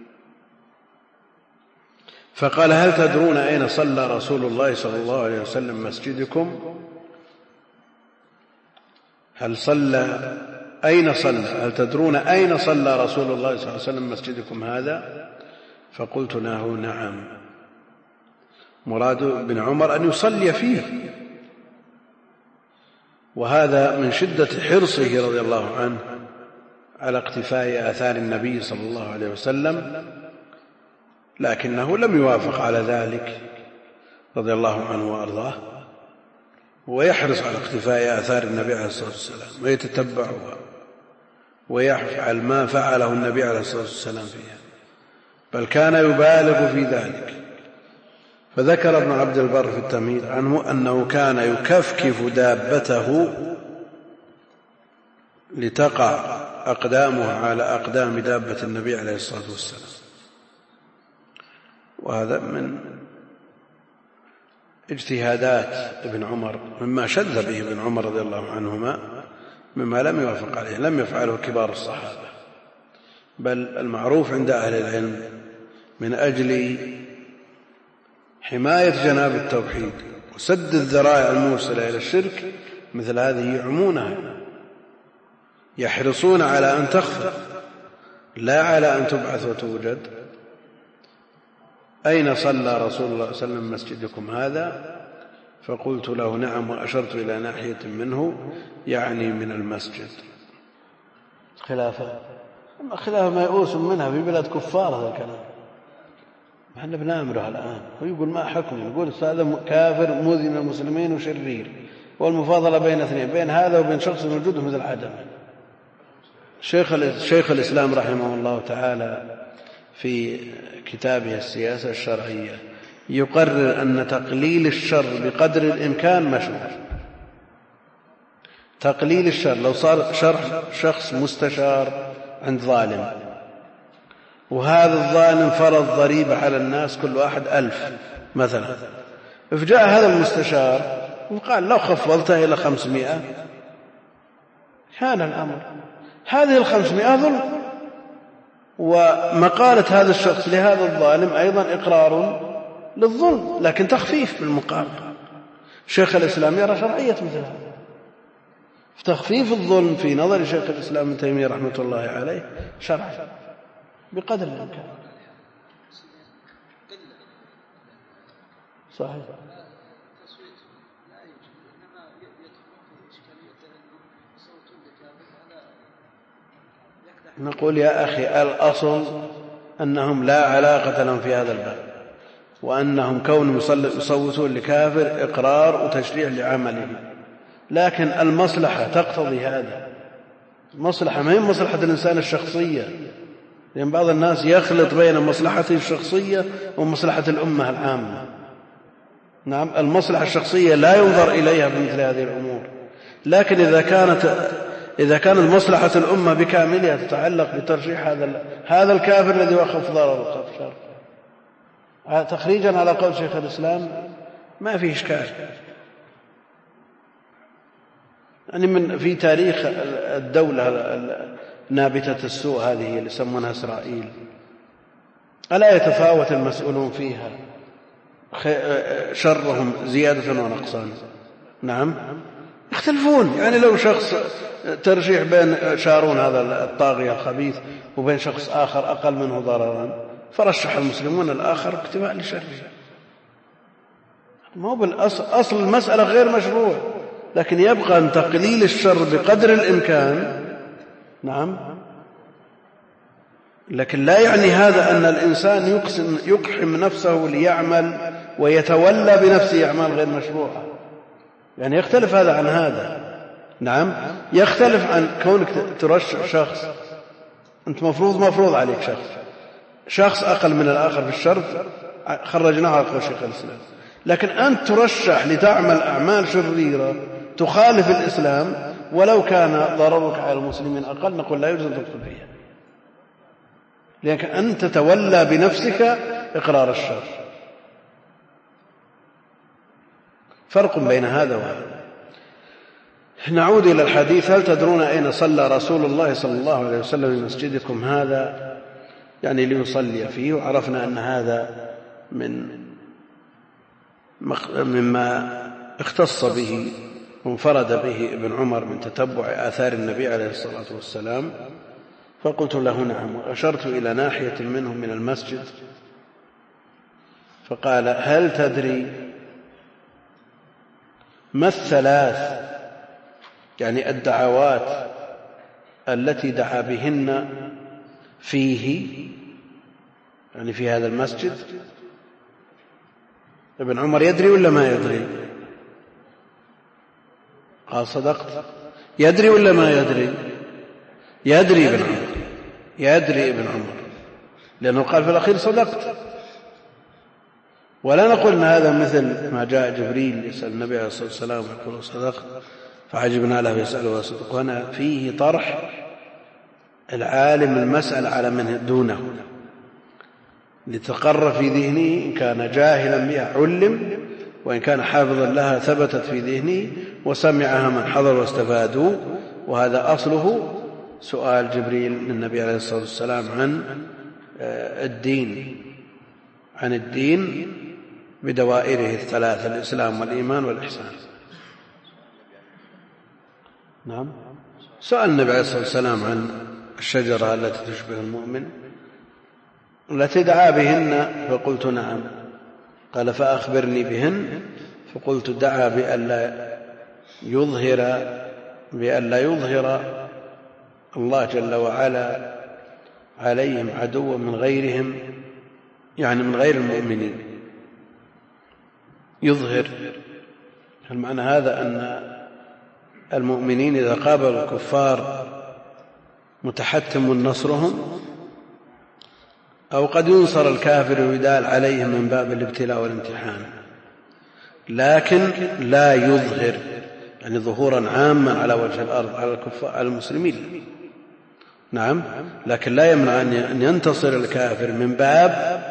فقال: هل تدرون أين صلى رسول الله صلى الله عليه وسلم مسجدكم؟ هل تدرون أين صلى رسول الله صلى الله عليه وسلم مسجدكم هذا؟ فقلت له: نعم. مراد بن عمر أن يصلي فيه، وهذا من شدة حرصه رضي الله عنه على اقتفاء آثار النبي صلى الله عليه وسلم، لكنه لم يوافق على ذلك، رضي الله عنه وأرضاه، ويحرص على اقتفاء آثار النبي عليه الصلاة والسلام ويتتبعها ويفعل ما فعله النبي عليه الصلاة والسلام فيها، بل كان يبالغ في ذلك. فذكر ابن عبد البر في التمهيد عنه أنه كان يكفكف دابته لتقع أقدامها على أقدام دابة النبي عليه الصلاة والسلام. وهذا من اجتهادات ابن عمر، مما شذ به ابن عمر رضي الله عنهما، مما لم يوافق عليه، لم يفعله كبار الصحابة، بل المعروف عند أهل العلم من أجل حماية جناب التوحيد وسد الذرائع الموصلة إلى الشرك مثل هذه يعمونها، يحرصون على أن تخفى لا على أن تبعث وتوجد. أين صلى رسول الله صلى الله عليه وسلم مسجدكم هذا؟ فقلت له نعم، وأشرت إلى ناحية منه يعني من المسجد. خلافة ميؤوس منها في بلاد كفار. هذا الكلام احنا بنامره الآن، ويقول ما حكم، يقول هذا كافر مؤذي من المسلمين وشرير، والمفاضلة بين اثنين، بين هذا وبين شخص وجوده مثل عدم. شيخ الإسلام رحمه الله تعالى في كتابه السياسة الشرعية يقرر أن تقليل الشر بقدر الإمكان مشروع. تقليل الشر، لو صار شخص مستشار عند ظالم، وهذا الظالم فرض ضريبة على الناس كل واحد 1000 مثلا، فجاء هذا المستشار وقال لو خفضتها إلى 500 كان الأمر. هذه 500 ظلم، ومقالة هذا الشخص لهذا الظالم أيضا إقرار للظلم، لكن تخفيف بالمقابل. شيخ الإسلام يرى شرعية مثل هذا، تخفيف الظلم في نظر شيخ الإسلام ابن تيمية رحمة الله عليه شرعي بقدر الإمكان. صحيح. نقول يا أخي الأصل أنهم لا علاقة لهم في هذا الباب، وأنهم كون يصوتون لكافر إقرار وتشريع لعمله، لكن المصلحة تقتضي هذا. مصلحة ما هي مصلحة الإنسان الشخصية، لأن بعض الناس يخلط بين مصلحته الشخصية ومصلحة الأمة العامة. نعم، المصلحة الشخصية لا ينظر إليها بمثل هذه الأمور، لكن إذا كانت مصلحة الأمة بكاملها تتعلق بترشيح هذا الكافر الذي وخف ضرر وخف شر، تخريجا على قول شيخ الإسلام ما فيه إشكال. يعني في تاريخ الدولة نابتة السوء هذه اللي يسمونها إسرائيل، ألا يتفاوت المسؤولون فيها شرهم زيادة ونقصان؟ نعم يختلفون. يعني لو شخص ترجيح بين شارون هذا الطاغية الخبيث وبين شخص آخر أقل منه ضررا، فرشح المسلمون الآخر اكتفاء لشره. ما هو بالأصل المسألة غير مشروع، لكن يبقى أن تقليل الشر بقدر الإمكان. نعم، لكن لا يعني هذا أن الإنسان يقحم نفسه ليعمل ويتولى بنفسه أعمال غير مشروعة، يعني يختلف هذا عن هذا. نعم، يختلف عن كونك ترشح شخص أنت مفروض عليك شخص أقل من الآخر في الشر، خرجناه على قول شيخ الإسلام، لكن أنت ترشح لتعمل أعمال شريرة تخالف الإسلام ولو كان ضررك على المسلمين أقل، نقول لا يجوز أن تدخل فيها، لأنك أنت تتولى بنفسك إقرار الشر. فرق بين هذا وهذا. نعود إلى الحديث. هل تدرون أين صلى رسول الله صلى الله عليه وسلم في مسجدكم هذا؟ يعني ليصلي فيه، وعرفنا أن هذا مما اختص به وانفرد به ابن عمر من تتبع آثار النبي عليه الصلاة والسلام. فقلت له نعم، وأشرت إلى ناحية منهم من المسجد، فقال هل تدري ما الثلاث، يعني الدعوات التي دعا بهن فيه، يعني في هذا المسجد؟ ابن عمر يدري ولا ما يدري؟ قال صدقت. يدري ولا ما يدري؟ يدري ابن عمر، يدري ابن عمر، لأنه قال في الأخير صدقت. ولا نقول أن هذا مثل ما جاء جبريل يسأل النبي عليه الصلاة والسلام ويقول صدقت فعجبنا له يسأله وصدق. هنا فيه طرح العالم المسألة على من دونه لتقر في ذهنه، إن كان جاهلا بها علم، وإن كان حافظا لها ثبتت في ذهنه وسمعها من حضر واستفادوا. وهذا أصله سؤال جبريل للنبي عليه الصلاة والسلام عن الدين بدوائره الثلاثة: الإسلام والإيمان والإحسان. نعم. سأل النبي عليه الصلاة والسلام عن الشجرة التي تشبه المؤمن التي دعا بهن، فقلت نعم. قال فأخبرني بهن، فقلت دعا بأن لا يظهر الله جل وعلا عليهم عدوا من غيرهم، يعني من غير المؤمنين. يظهر المعنى هذا أن المؤمنين إذا قابلوا الكفار متحتم نصرهم، أو قد ينصر الكافر ويدال عليهم من باب الابتلاء والامتحان، لكن لا يظهر يعني ظهورا عاما على وجه الأرض على المسلمين. نعم، لكن لا يمنع أن ينتصر الكافر من باب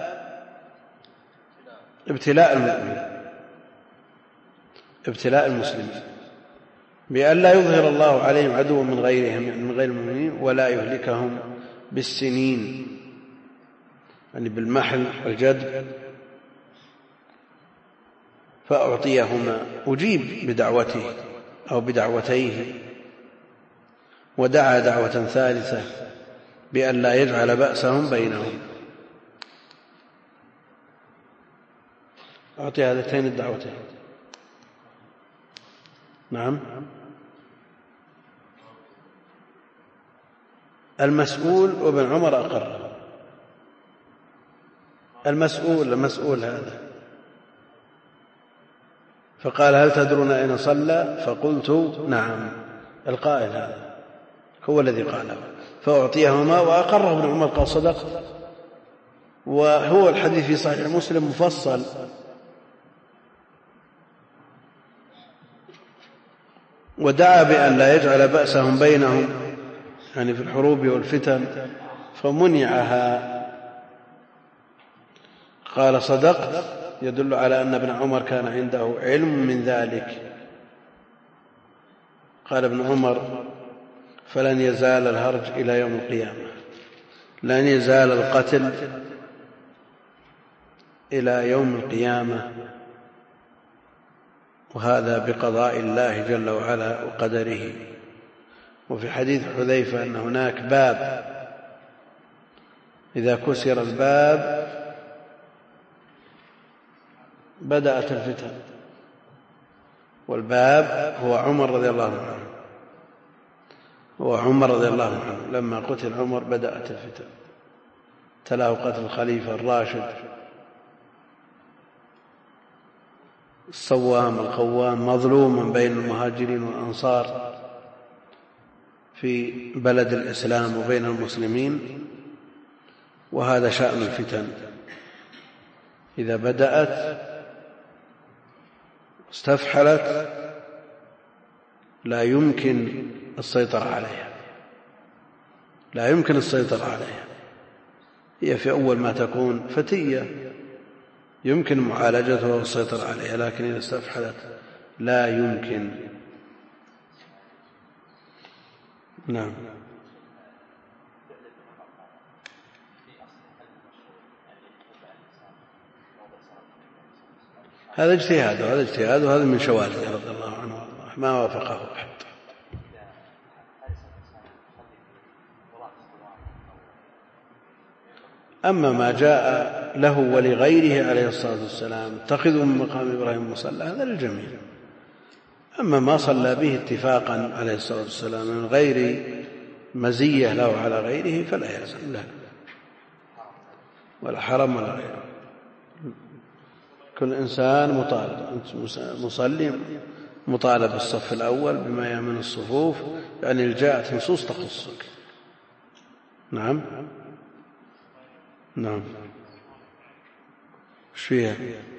ابتلاء المسلمين، بأن لا يظهر الله عليهم عدوا من غيرهم، يعني من غير المؤمنين، ولا يهلكهم بالسنين، يعني بالمحل والجدب. فأعطيهما، أجيب بدعوته أو بدعوتيه، ودعا دعوة ثالثة بأن لا يجعل بأسهم بينهم. أعطي هذتين الدعوتين. نعم. المسؤول وابن عمر أقر. المسؤول هذا فقال هل تدرون أين صلى؟ فقلت نعم. القائل هذا هو الذي قاله، فأعطيهما وأقره ابن عمر قال صدق. وهو الحديث في صحيح مسلم مفصل، ودعا بأن لا يجعل بأسهم بينهم، يعني في الحروب والفتن، فمنعها. قال صدقت، يدل على أن ابن عمر كان عنده علم من ذلك. قال ابن عمر فلن يزال الهرج إلى يوم القيامة، لن يزال القتل إلى يوم القيامة، وهذا بقضاء الله جل وعلا وقدره. وفي حديث حذيفة أن هناك باب إذا كسر الباب بدأت الفتن، والباب هو عمر رضي الله عنه، لما قتل عمر بدأت الفتن، تلاه قتل الخليفة الراشد الصوام القوام مظلوما بين المهاجرين والأنصار في بلد الإسلام وبين المسلمين. وهذا شأن الفتن، إذا بدأت استفحلت لا يمكن السيطرة عليها. هي في أول ما تكون فتية يمكن معالجتها والسيطرة عليها، لكن إذا استفحلت لا يمكن. نعم. هذا اجتهاد وهذا من شواذه رضي الله عنه ما وافقه أحد. أما ما جاء له ولغيره عليه الصلاة والسلام اتخذوا من مقام إبراهيم مصلى، هذا للجميع. أما ما صلى به اتفاقا عليه الصلاة والسلام من غير مزية له على غيره فلا يلزم له ولا حرم ولا غيره. كل إنسان مطالب، أنت مصلي مطالب بالصف الأول بما يمن الصفوف، يعني جاءت نصوص تخصك. نعم ايش فيها؟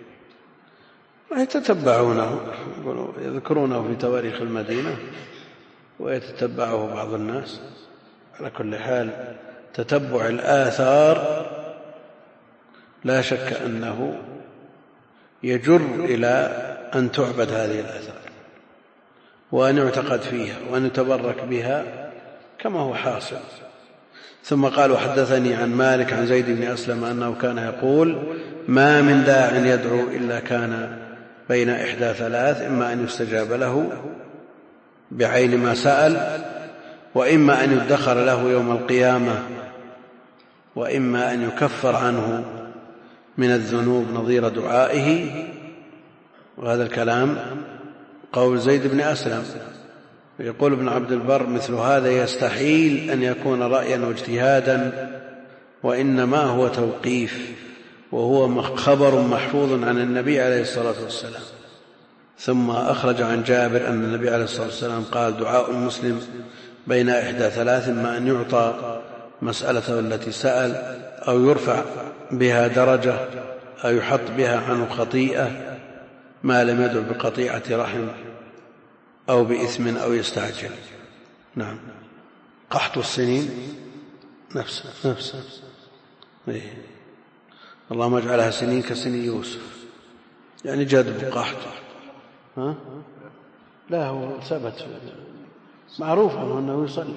يتتبعونه، يذكرونه في تواريخ المدينة ويتتبعه بعض الناس. على كل حال تتبع الآثار لا شك أنه يجر إلى أن تعبد هذه الآثار وأن يعتقد فيها وأن يتبرك بها كما هو حاصل. ثم قال: وحدثني عن مالك عن زيد بن أسلم أنه كان يقول: ما من داع يدعو إلا كان بين إحدى ثلاث، إما أن يستجاب له بعين ما سأل، وإما أن يدخر له يوم القيامة، وإما أن يكفر عنه من الذنوب نظير دعائه. وهذا الكلام قول زيد بن أسلم. يقول ابن عبد البر: مثل هذا يستحيل أن يكون رأيا واجتهادا، وإنما هو توقيف، وهو خبر محفوظ عن النبي عليه الصلاة والسلام. ثم أخرج عن جابر أن النبي عليه الصلاة والسلام قال: دعاء المسلم بين إحدى ثلاث، ما أن يعطى مسألته التي سأل، أو يرفع بها درجة، أو يحط بها عنه خطيئة، ما لم يدع بقطيعة رحم أو بإثم أو يستعجل. نعم. قحط السنين نفسه إيه. اللهم اجعلها سنين كسنين يوسف، يعني جدب قحط. لا، هو ثبت معروف أنه يصلي،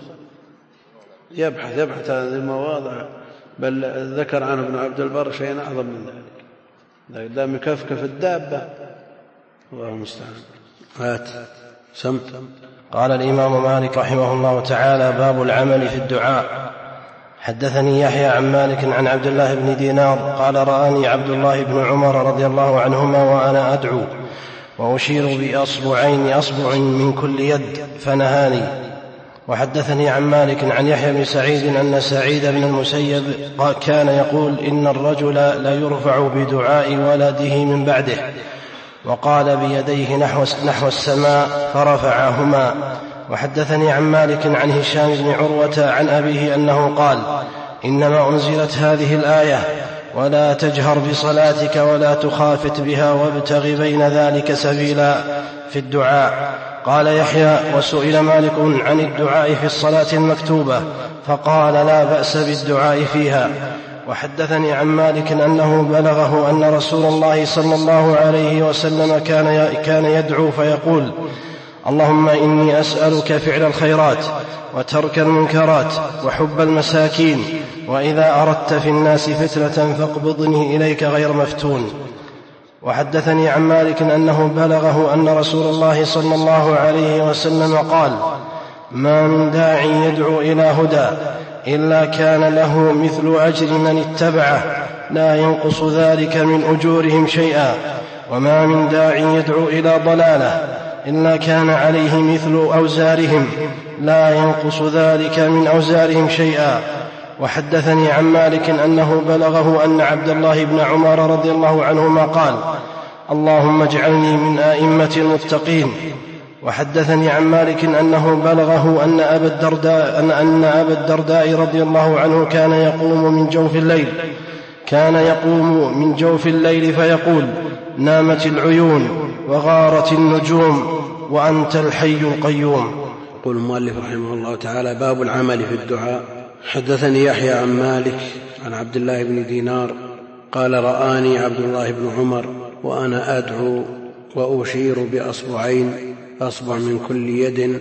يبحث هذه المواضع، بل ذكر عنه ابن عبد البر شيئا أعظم من ذلك. دام يكفكف الدابة، الله المستعان. هات سمت. قال الإمام مالك رحمه الله تعالى: باب العمل في الدعاء. حدثني يحيى عن مالك عن عبد الله بن دينار قال: رآني عبد الله بن عمر رضي الله عنهما وأنا أدعو وأشير بأصبعين، أصبع من كل يد، فنهاني. وحدثني عن مالك عن يحيى بن سعيد أن سعيد بن المسيب كان يقول: إن الرجل لا يرفع بدعاء ولده من بعده، وقال بيديه نحو السماء فرفعهما. وحدثني عن مالك عن هشام بن عروة عن أبيه أنه قال: إنما أنزلت هذه الآية: ولا تجهر بصلاتك ولا تخافت بها وابتغ بين ذلك سبيلا، في الدعاء. قال يحيى: وسئل مالك عن الدعاء في الصلاة المكتوبة فقال: لا بأس بالدعاء فيها. وحدثني عن مالك أنه بلغه أن رسول الله صلى الله عليه وسلم كان يدعو فيقول: اللهم إني أسألك فعل الخيرات وترك المنكرات وحب المساكين، وإذا أردت في الناس فتنة فاقبضني إليك غير مفتون. وحدثني عن مالك أنه بلغه أن رسول الله صلى الله عليه وسلم قال: ما من داع يدعو إلى هدى إلا كان له مثل أجر من اتبعه، لا ينقص ذلك من أجورهم شيئا، وما من داع يدعو إلى ضلالة إلا كان عليه مثل أوزارهم، لا ينقص ذلك من أوزارهم شيئا. وحدثني عن مالك أنه بلغه أن عبد الله بن عمر رضي الله عنهما قال: اللهم اجعلني من آئمة المتقين. وحدثني عن مالك أنه بلغه أن أبا الدرداء رضي الله عنه كان يقوم من جوف الليل فيقول: نامت العيون وغارت النجوم وأنت الحي القيوم. يقول المؤلف رحمه الله تعالى: باب العمل في الدعاء. حدثني يحيى عن مالك عن عبد الله بن دينار قال: رآني عبد الله بن عمر وأنا أدعو وأشير بأصبعين، أصبع من كل يد،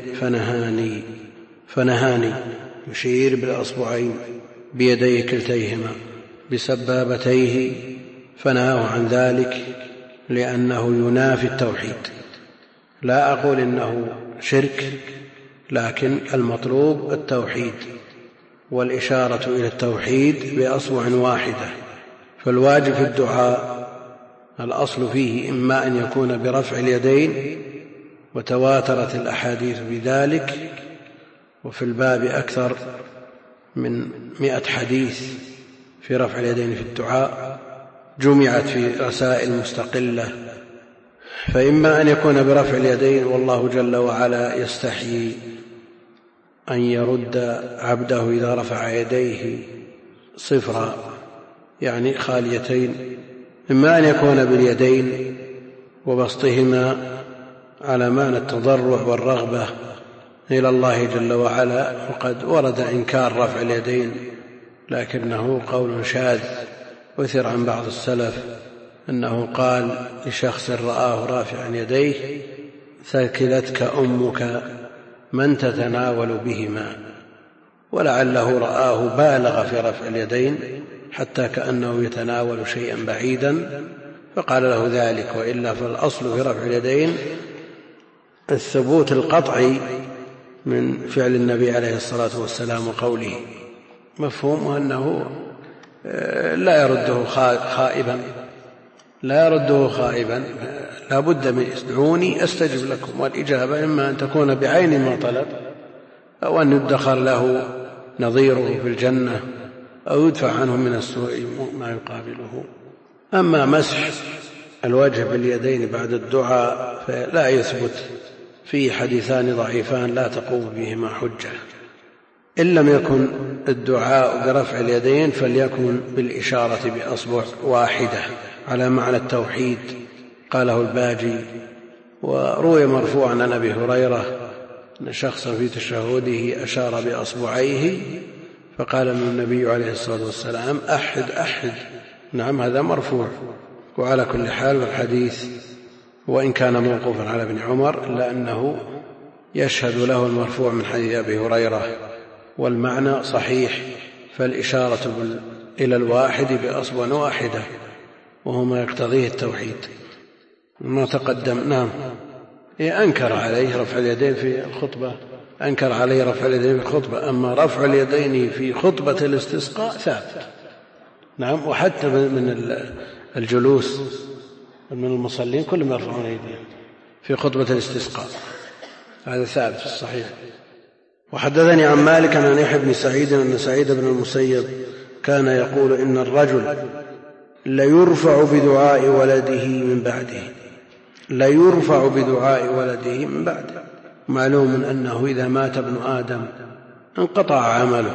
فنهاني يشير بالأصبعين بيديه كلتيهما بسبابتيه، فنهاه عن ذلك لأنه ينافي التوحيد. لا أقول إنه شرك، لكن المطلوب التوحيد والإشارة إلى التوحيد بأصبع واحدة. فالواجب في الدعاء الأصل فيه إما أن يكون برفع اليدين، وتواترت الأحاديث بذلك، وفي الباب أكثر من 100 حديث في رفع اليدين في الدعاء، جمعت في رسائل مستقلة، فإما أن يكون برفع اليدين والله جل وعلا يستحيي أن يرد عبده إذا رفع يديه صفرا يعني خاليتين، إما أن يكون باليدين وبسطهما على معنى التضرع والرغبة إلى الله جل وعلا. وقد ورد إنكار رفع اليدين لكنه قول شاذ وثر عن بعض السلف أنه قال لشخص رآه رافعا يديه: ثكلتك أمك من تتناول بهما، ولعله رآه بالغ في رفع اليدين حتى كأنه يتناول شيئا بعيدا فقال له ذلك، وإلا فالأصل في رفع اليدين الثبوت القطعي من فعل النبي عليه الصلاة والسلام وقوله، مفهوم أنه لا يرده خائبا، لا بد من ادعوني أستجب لكم، والإجابة إما أن تكون بعين ما طلب أو أن يدخر له نظيره في الجنة أو يدفع عنه من السوء ما يقابله. أما مسح الوجه باليدين بعد الدعاء فلا يثبت، فيه حديثان ضعيفان لا تقوم بهما حجة. إن لم يكن الدعاء برفع اليدين فليكن بالإشارة بأصبع واحدة على معنى التوحيد، قاله الباجي. وروي مرفوعا عن أبي هريرة أن شخصا في تشهده أشار بأصبعيه فقال له النبي عليه الصلاة والسلام: أحد. نعم، هذا مرفوع. وعلى كل حال الحديث وإن كان موقوفا على ابن عمر إلا أنه يشهد له المرفوع من حديث أبي هريرة، والمعنى صحيح، فالإشارة إلى الواحد بأصبع واحدة وهو ما يقتضيه التوحيد ما تقدم. نعم، أنكر عليه رفع اليدين في الخطبة، أما رفع اليدين في خطبة الاستسقاء ثابت. نعم، وحتى من الجلوس من المصلين كلهم يرفعون أيديهم في خطبة الاستسقاء، هذا ثابت في الصحيح. وحدثني عن مالك عن يحيى بن سعيد أن سعيد بن المسيب كان يقول: إن الرجل ليرفع بدعاء ولده من بعده. معلوم أنه إذا مات ابن آدم انقطع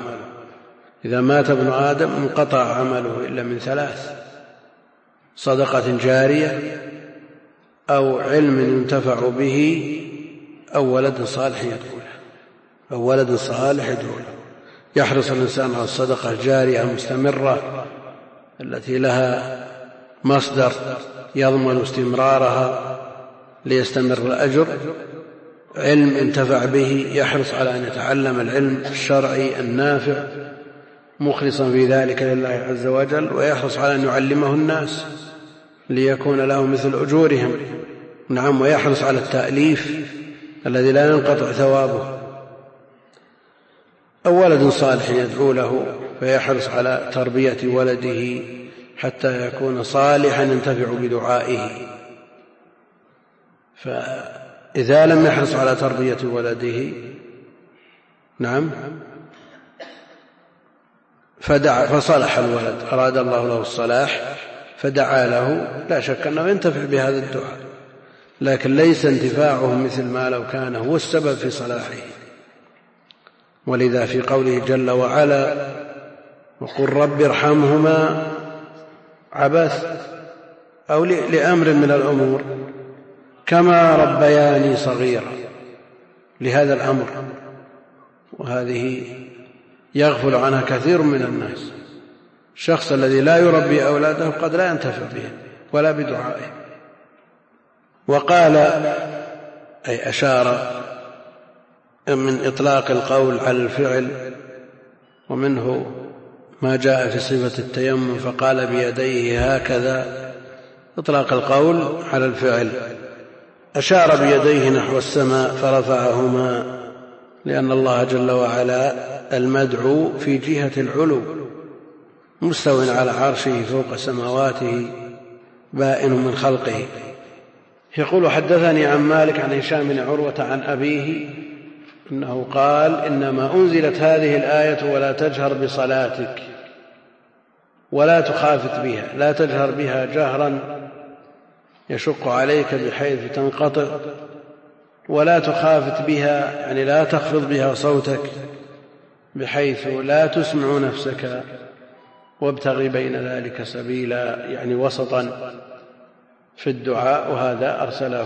عمله إلا من ثلاث: صدقة جارية أو علم ينتفع به أو ولد صالح يدعو له. يحرص الإنسان على الصدقة الجارية المستمرة التي لها مصدر يضمن استمرارها ليستمر الأجر. علم ينتفع به، يحرص على أن يتعلم العلم الشرعي النافع مخلصا في ذلك لله عز وجل، ويحرص على أن يعلمه الناس ليكون له مثل أجورهم. نعم، ويحرص على التأليف الذي لا ينقطع ثوابه. أو ولد صالح يدعو له، فيحرص على تربية ولده حتى يكون صالحا ينتفع بدعائه. فإذا لم يحرص على تربية ولده نعم فصلح الولد، أراد الله له الصلاح فدعا له، لا شك أنه ينتفع بهذا الدعاء، لكن ليس انتفاعه مثل ما لو كان هو السبب في صلاحه. ولذا في قوله جل وعلا: وقل رب ارحمهما عبث، أو لأمر من الأمور، كما ربياني صغيرا، لهذا الأمر. وهذه يغفل عنها كثير من الناس. الشخص الذي لا يربي أولاده قد لا ينتفع بهم ولا بدعائه. وقال أي أشار من إطلاق القول على الفعل، ومنه ما جاء في صفة التيمم فقال بيديه هكذا، إطلاق القول على الفعل. أشار بيديه نحو السماء فرفعهما، لأن الله جل وعلا المدعو في جهة العلو مستو على عرشه فوق سماواته بائن من خلقه. يقول: حدثني عن مالك عن هشام بن عروة عن أبيه أنه قال: إنما أنزلت هذه الآية ولا تجهر بصلاتك ولا تخافت بها، لا تجهر بها جهرا يشق عليك بحيث تنقطع، ولا تخافت بها يعني لا تخفض بها صوتك بحيث لا تسمع نفسك، وابتغي بين ذلك سبيلا يعني وسطا في الدعاء. وهذا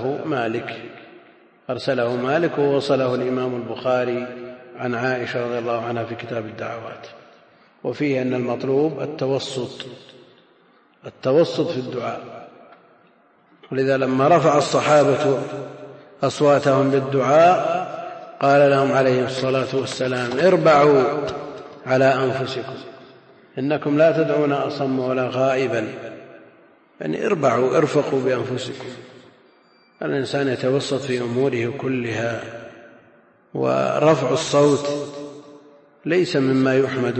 أرسله مالك ووصله الإمام البخاري عن عائشة رضي الله عنها في كتاب الدعوات. وفيه أن المطلوب التوسط في الدعاء. ولذا لما رفع الصحابة أصواتهم بالدعاء قال لهم عليه الصلاة والسلام: اربعوا على أنفسكم، إنكم لا تدعون أصم ولا غائبا، يعني ارفقوا بأنفسكم. الإنسان يتوسط في أموره كلها. ورفع الصوت ليس مما يحمد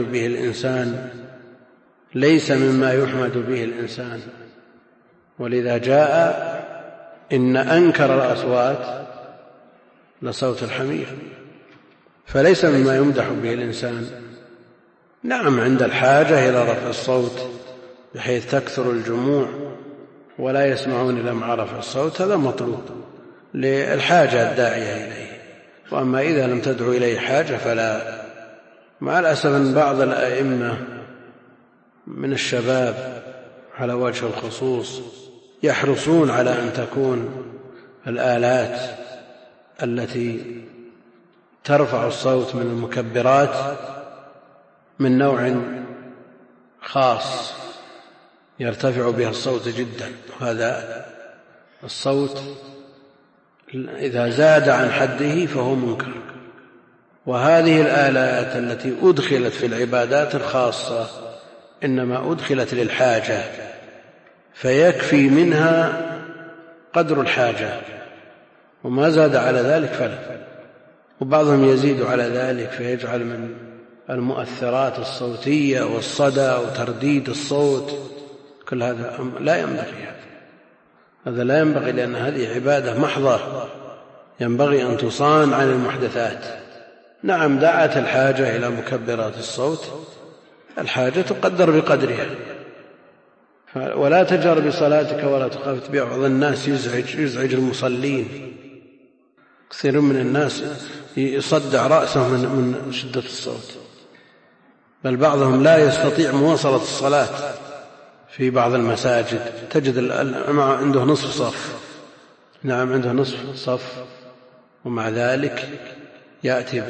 به الإنسان، ولذا جاء إن أنكر الأصوات لصوت الحمير، فليس مما يمدح به الإنسان. نعم عند الحاجة إلى رفع الصوت بحيث تكثر الجموع ولا يسمعون إلا مع رفع الصوت، هذا مطلوب للحاجة الداعية إليه. وأما إذا لم تدعو إليه حاجة فلا. مع الأسف أن بعض الأئمة من الشباب على وجه الخصوص يحرصون على أن تكون الآلات التي ترفع الصوت من المكبرات من نوع خاص يرتفع بها الصوت جدا. وهذا الصوت إذا زاد عن حده فهو منكر. وهذه الآلات التي أدخلت في العبادات الخاصة إنما أدخلت للحاجة، فيكفي منها قدر الحاجة، وما زاد على ذلك فلا. وبعضهم يزيد على ذلك فيجعل من المؤثرات الصوتية والصدى وترديد الصوت، كل هذا لا ينبغي. هذا لا ينبغي، لأن هذه عبادة محضة ينبغي أن تصان عن المحدثات. نعم دعت الحاجة إلى مكبرات الصوت، الحاجة تقدر بقدرها. ولا تجهر بصلاتك ولا تخافت بها. بعض الناس يزعج المصلين، كثير من الناس يصدع رأسه من شدة الصوت، بل بعضهم لا يستطيع مواصلة الصلاة. في بعض المساجد تجد عنده نصف صف، نعم عنده نصف صف، ومع ذلك يأتي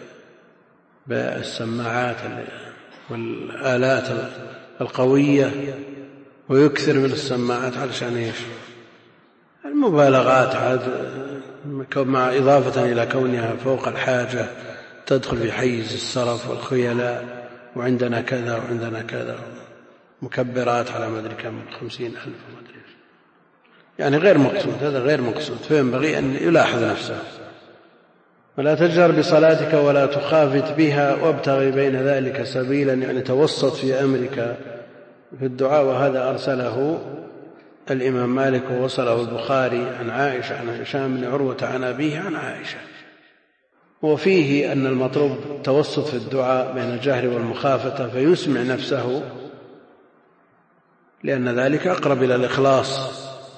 بالسماعات والآلات القوية ويكثر من السماعات علشان ايش؟ المبالغات، مع إضافة إلى كونها فوق الحاجة تدخل في حيز السرف والخيلاء، وعندنا كذا وعندنا كذا، مكبرات على ما أدري كم 50,000 ما أدري، يعني غير مقصود. هذا غير مقصود، فينبغي أن يلاحظ نفسه. ولا تجهر بصلاتك ولا تخافت بها وابتغي بين ذلك سبيلا، يعني توسط في أمرك في الدعاء. وهذا أرسله الإمام مالك ووصله البخاري عن عائشة عن هشام بن عروة عن أبيه عن عائشة. وفيه أن المطلوب التوسط في الدعاء بين الجهر والمخافة، فيسمع نفسه، لأن ذلك أقرب إلى الإخلاص.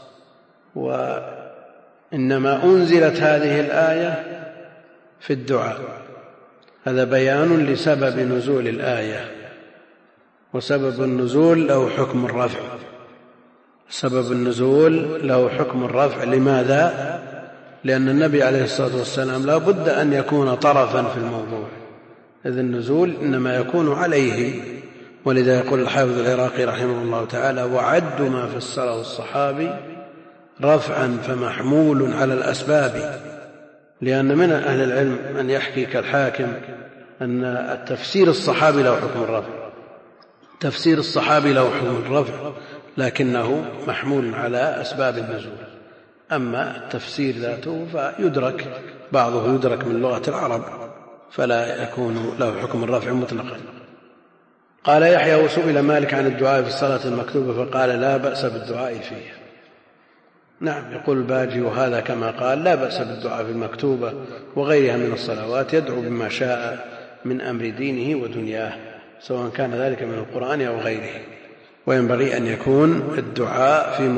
وإنما أنزلت هذه الآية في الدعاء، هذا بيان لسبب نزول الآية. وسبب النزول له حكم الرفع، سبب النزول له حكم الرفع. لماذا؟ لأن النبي عليه الصلاة والسلام لا بد أن يكون طرفا في الموضوع، إذ النزول إنما يكون عليه. ولذا يقول الحافظ العراقي رحمه الله تعالى: وعد ما فسره الصحابي رفعا فمحمول على الأسباب. لأن من أهل العلم من يحكي كالحاكم أن التفسير الصحابي له حكم الرفع، تفسير الصحابي له حكم الرفع، لكنه محمول على أسباب النزول. أما التفسير ذاته فيدرك، بعضه يدرك من لغة العرب، فلا يكون له حكم الرفع مطلقا. قال يحيى: وسئل مالك عن الدعاء في الصلاة المكتوبة فقال: لا بأس بالدعاء فيه. نعم، يقول الباجي: وهذا كما قال لا بأس بالدعاء في المكتوبة وغيرها من الصلوات، يدعو بما شاء من أمر دينه ودنياه، سواء كان ذلك من القرآن أو غيره. وينبغي أن يكون الدعاء في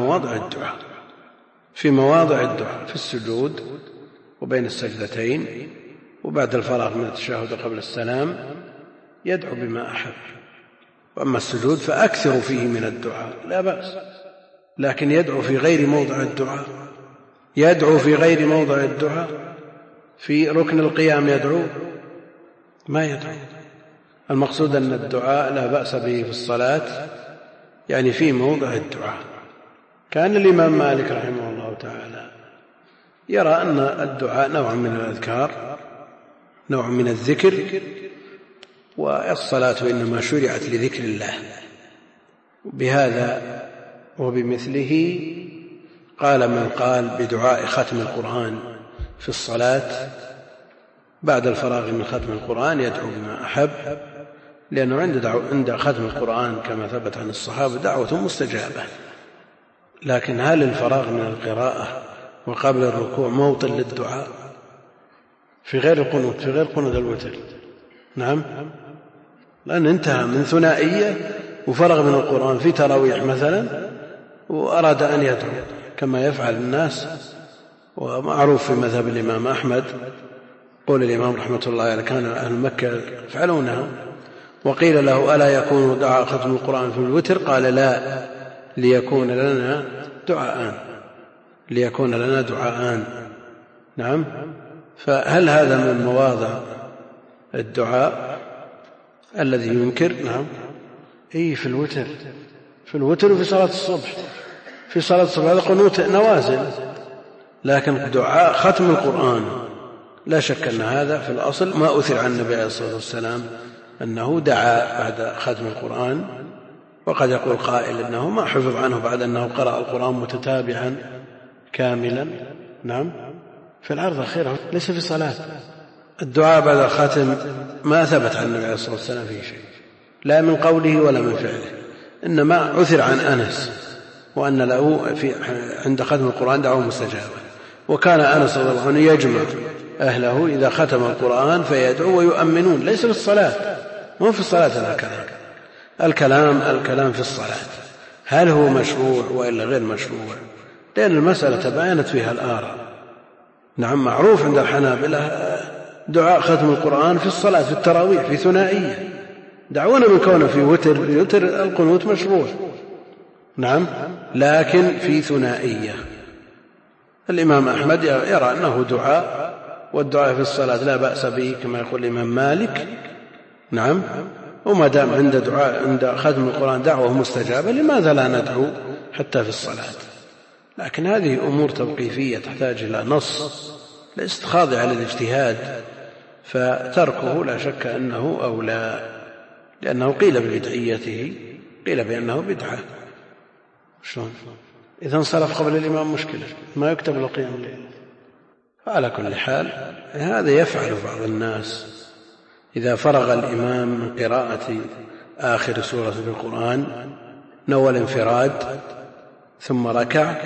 مواضع الدعاء في السجود وبين السجدتين وبعد الفراغ من التشهد قبل السلام يدعو بما أحب. وأما السجود فأكثر فيه من الدعاء لا بأس، لكن يدعو في غير موضع الدعاء في ركن القيام يدعو ما يدعو. المقصود أن الدعاء لا بأس به في الصلاة، يعني في موضع الدعاء. كان الإمام مالك رحمه الله تعالى يرى أن الدعاء نوع من الأذكار، نوع من الذكر، والصلاة إنما شرعت لذكر الله. بهذا وبمثله قال من قال بدعاء ختم القرآن في الصلاة بعد الفراغ من ختم القرآن يدعو بما أحب، لأنه عند ختم القرآن كما ثبت عن الصحابة دعوة مستجابة. لكن هل الفراغ من القراءة وقبل الركوع موطن للدعاء في غير القنوت، في غير قنوت الوتر؟ نعم، لأن انتهى من ثنائية وفرغ من القرآن في تراويح مثلا وأراد أن يدعو كما يفعل الناس، ومعروف في مذهب الإمام أحمد قول الإمام رحمة الله عليه كان أهل مكة يفعلونها. وقيل له ألا يكون دعاء ختم القرآن في الوتر؟ قال لا، ليكون لنا دعاءان. نعم، فهل هذا من مواضع الدعاء الذي ينكر؟ نعم، في الوتر وفي صلاة الصبح. في صلاة الصبح هذا قنوت نوازل، لكن دعاء ختم القرآن لا شك أن هذا في الأصل ما أثر عن النبي عليه الصلاة والسلام أنه دعا بعد ختم القرآن. وقد يقول قائل إنه ما حفظ عنه بعد أنه قرأ القرآن متتابعا كاملا. نعم، في العرض الأخيرة ليس في صلاة. الدعاء بعد الختم ما ثبت عن النبي عليه الصلاة والسلام في شيء، لا من قوله ولا من فعله، إنما عثر عن أنس وأن له عند ختم القرآن دعوة مستجابة. وكان أنس رضي الله عنه يجمع أهله إذا ختم القرآن فيدعو ويؤمنون، ليس في الصلاة، مو في الصلاة هذا الكلام في الصلاة. هل هو مشروع وإلا غير مشروع؟ لأن المسألة تباينت فيها الآراء. نعم، معروف عند الحنابلة دعاء ختم القرآن في الصلاة في التراويح في ثنائية، دعونا من كونه في وتر القنوت مشروع. نعم، لكن في ثنائية. الإمام أحمد يرى أنه دعاء، والدعاء في الصلاة لا بأس به كما يقول الإمام مالك. نعم، وما دام عند ختم القرآن دعوة مستجابة لماذا لا ندعو حتى في الصلاة؟ لكن هذه أمور توقيفية تحتاج إلى نص، ليست خاضعة للاجتهاد، فتركه لا شك أنه أولى، لأنه قيل ببدعيته، قيل بأنه بدعة. شلون إذا انصرف قبل الإمام مشكلة، ما يكتب له قيام الليل. على كل حال هذا يفعل بعض الناس إذا فرغ الإمام من قراءة آخر سورة في القرآن نوى الانفراد ثم ركع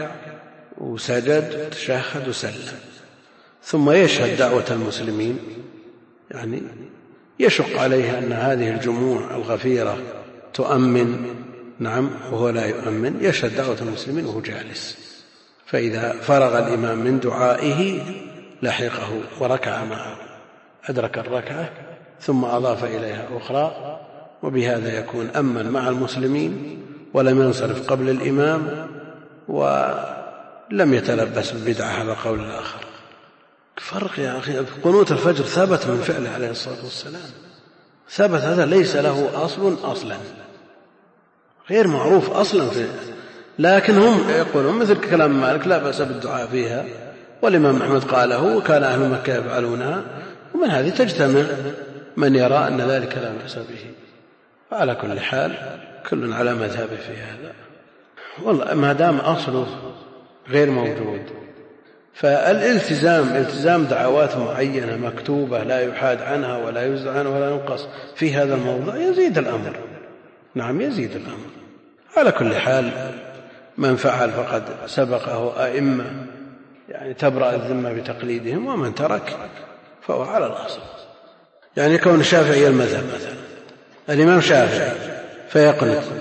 وسجد تشهد وسلم، ثم يشهد دعوة المسلمين، يعني يشق عليه أن هذه الجموع الغفيرة تؤمن، نعم، وهو لا يؤمن، يشهد دعوة المسلمين وهو جالس. فإذا فرغ الإمام من دعائه لحقه وركع معه، أدرك الركعة ثم أضاف إليها أخرى، وبهذا يكون أمن مع المسلمين ولم ينصرف قبل الإمام ولم يتلبس بالبدعة. هذا قول الآخر. فرق يا أخي، قنوت الفجر ثبت من فعله عليه الصلاة والسلام، ثبت، هذا ليس له أصلا غير معروف أصلا فيه. لكن هم يقولون مثل كلام مالك لا بأس بالدعاء فيها، والإمام أحمد قاله وكان أهل مكة يفعلونها، ومن هذه تجتمع من يرى أن ذلك لا بأس به. وعلى كل حال كل على مذهبه في هذا، والله ما دام أصله غير موجود فالالتزام التزام دعوات معينة مكتوبة لا يحاد عنها ولا يزد عنها ولا ينقص في هذا الموضوع يزيد الأمر. نعم، يزيد الأمر. على كل حال من فعل فقد سبقه أئمة يعني تبرأ الذمة بتقليدهم، ومن ترك فهو على الأصل. يعني كون الشافعي المذهب مثلا، الإمام شافعي فيقنط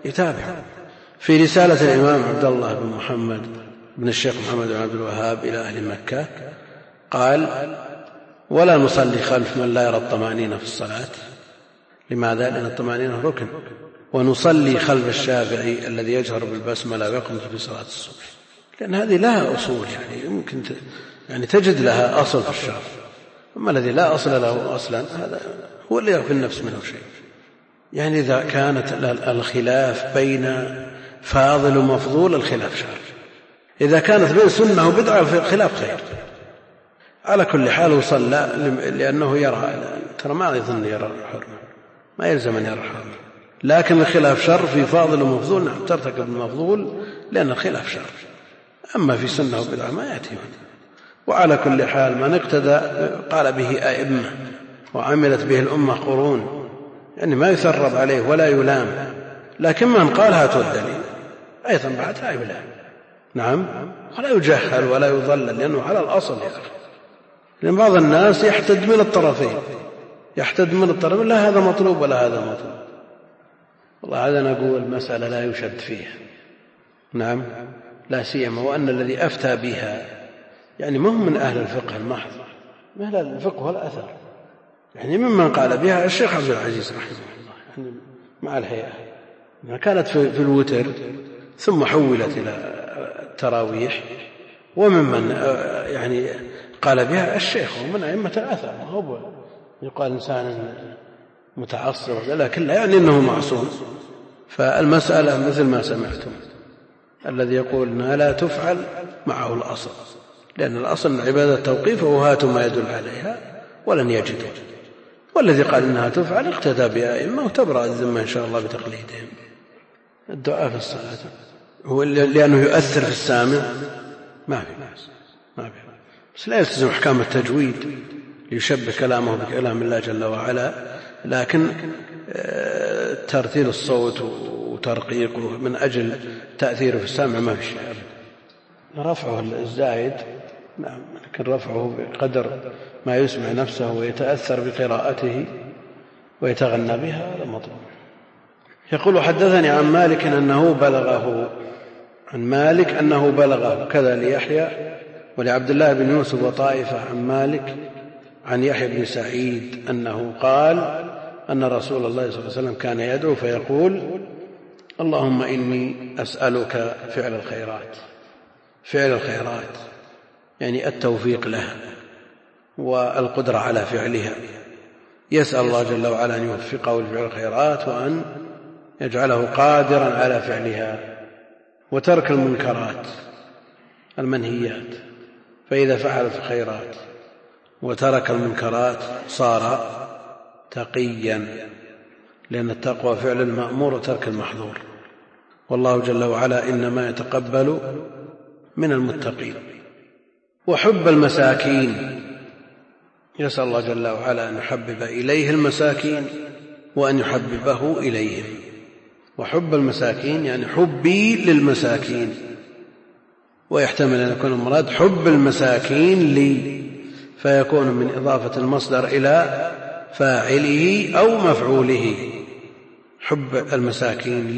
يتابع. في رسالة الإمام عبد الله بن محمد بن الشيخ محمد بن عبد الوهاب إلى أهل مكة قال: ولا نصلي خلف من لا يرى الطمأنينة في الصلاة. لماذا؟ لأن الطمأنينة ركن. ونصلي خلف الشافعي الذي يجهر بالبسملة ويقنط في صلاة الصبح، لأن هذه لها أصول، يعني يمكن تجد لها أصل في الشرع. أما الذي لا أصل له أصلا هذا هو اللي يغفل النفس منه شيء. يعني إذا كانت الخلاف بين فاضل ومفضول الخلاف شر، إذا كانت بين سنة وبدعة فالخلاف خير. على كل حال وصلى لأنه يرى، ترى ما يظن يرى الحرمة، ما يلزم أن يرى الحرمة، لكن الخلاف شر في فاضل ومفضول. نعم ترتكب المفضول لأن الخلاف شر، أما في سنة وبدعة ما يأتي. وعلى كل حال من اقتدى قال به أئمة وعملت به الأمة قرون، يعني ما يثرب عليه ولا يلام، لكن من قال هاتوا الدليل أيضا بعد لا يلام. نعم، ولا يجهل ولا يضلل، لأنه على الأصل يا أخي. لأن بعض الناس يحتد من الطرفين، لا هذا مطلوب ولا هذا مطلوب. والله هذا نقول مسألة لا يشد فيها. نعم، لا سيما وأن الذي أفتى بها يعني ما هم من أهل الفقه المحض، من أهل الفقه والأثر، يعني ممن قال بها الشيخ عبد العزيز رحمه الله، يعني مع الهيئة كانت في الوتر ثم حولت إلى التراويح. وممن يعني قال بها الشيخ ومن أئمة الأثر، هو يقال إنسان متعصب لكن لا يعني أنه معصوم. فالمسألة مثل ما سمعتم، الذي يقول أنها لا تفعل معه الأصل، لأن الأصل عبادة التوقيف وهاتوا ما يدل عليها ولن يجدوا. والذي قال إنها تفعل اقتدى بأئمة وتبرأ الذمة إن شاء الله بتقليدهم. الدعاء في الصلاة هو لأنه يؤثر في السامع ما في بأس، بس لا يلتزم أحكام التجويد ليشبه كلامه بكلام الله جل وعلا، لكن ترتيل الصوت وترقيقه من أجل تأثيره في السامع ما في شيء. رفعه الزائد نعم، لكن رفعه بقدر ما يسمع نفسه ويتأثر بقراءته ويتغنى بها هذا مطلوب. يقول: حدثني عن مالك أنه بلغه كذا ليحيى ولعبد الله بن يوسف وطائفة عن مالك عن يحيى بن سعيد أنه قال أن رسول الله صلى الله عليه وسلم كان يدعو فيقول: اللهم إني أسألك فعل الخيرات يعني التوفيق لها والقدرة على فعلها. يسأل الله جل وعلا أن يوفقه لفعل الخيرات وأن يجعله قادرا على فعلها، وترك المنكرات المنهيات، فإذا فعل في الخيرات وترك المنكرات صار تقيا، لأن التقوى فعل المأمور وترك المحظور، والله جل وعلا إنما يتقبل من المتقين. وحب المساكين، يسأل الله جل وعلا أن يحبب إليه المساكين وأن يحببه إليهم. وحب المساكين يعني حبي للمساكين، ويحتمل أن يكون المراد حب المساكين لي، فيكون من إضافة المصدر إلى فاعله أو مفعوله. حب المساكين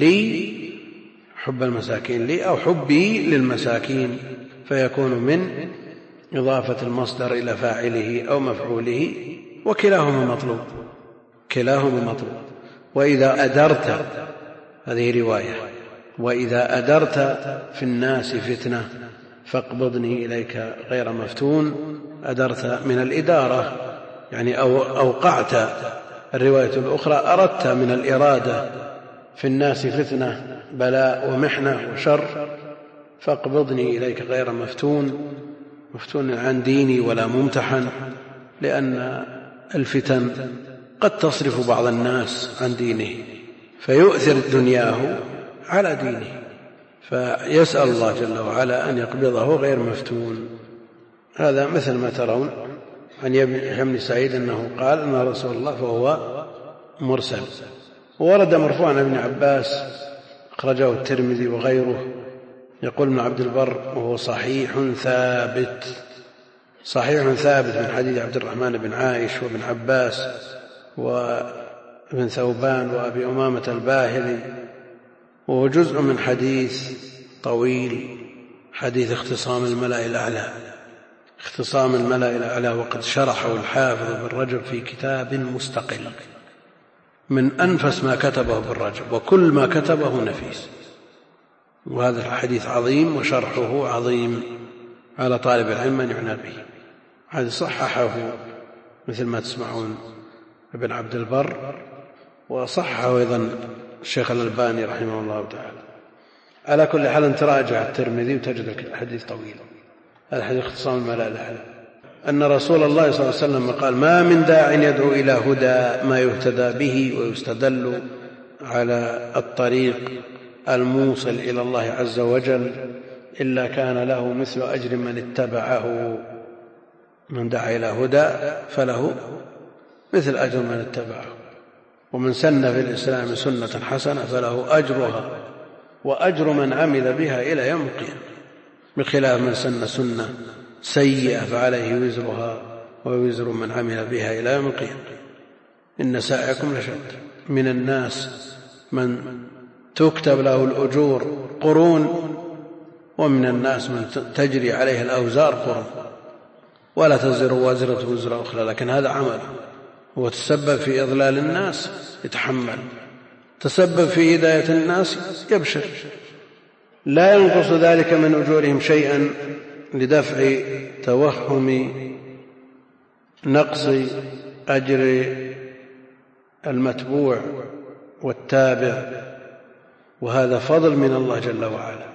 لي أو حبي للمساكين، فيكون من إضافة المصدر إلى فاعله أو مفعوله، وكلاهما مطلوب. وإذا أدرت، هذه رواية، وإذا أدرت في الناس فتنة فاقبضني إليك غير مفتون. أدرت من الإدارة يعني أوقعت. الرواية الأخرى أردت من الإرادة في الناس فتنة بلاء ومحنة وشر فاقبضني إليك غير مفتون عن ديني ولا ممتحن، لأن الفتن قد تصرف بعض الناس عن دينه فيؤثر دنياه على دينه، فيسأل الله جل وعلا أن يقبضه غير مفتون. هذا مثل ما ترون عن يحيى بن سعيد أنه قال أن رسول الله فهو مرسل. وورد مرفوعا عن ابن عباس أخرجه الترمذي وغيره. يقول ابن عبد البر وهو صحيح ثابت من حديث عبد الرحمن بن عائش وابن عباس وابن ثوبان وأبي أمامة الباهلي وهو جزء من حديث طويل، حديث اختصام الملأ الأعلى. اختصام الملأ الأعلى وقد شرحه الحافظ ابن رجب في كتاب مستقل، من أنفس ما كتبه ابن رجب، وكل ما كتبه نفيس. وهذا الحديث عظيم وشرحه عظيم على طالب العلم أن يعنى به. هذا صححه مثل ما تسمعون ابن عبد البر، وصححه أيضا الشيخ الألباني رحمه الله تعالى. على كل حال تراجع الترمذي وتجد الحديث طويل. هذا حديث اختصام الملأ الأعلى، أن رسول الله صلى الله عليه وسلم قال: ما من داع يدعو إلى هدى ما يهتدى به ويستدل على الطريق الموصل إلى الله عز وجل إلا كان له مثل أجر من اتبعه. من دعا إلى هدى فله مثل أجر من اتبعه، ومن سن في الإسلام سنة حسنة فله أجرها وأجر من عمل بها إلى يوم القيامة، بخلاف من سن سنة سيئة فعليه وزرها ووزر من عمل بها إلى يوم القيامة. إن سعيكم لشتى. من الناس من تكتب له الأجور قرون، ومن الناس من تجري عليه الأوزار قرون، ولا تزر وازرة وزر أخرى، لكن هذا عمل. هو تسبب في إضلال الناس يتحمل، تسبب في هداية الناس يبشر، لا ينقص ذلك من أجورهم شيئا لدفع توهم نقص أجر المتبوع والتابع، وهذا فضل من الله جل وعلا.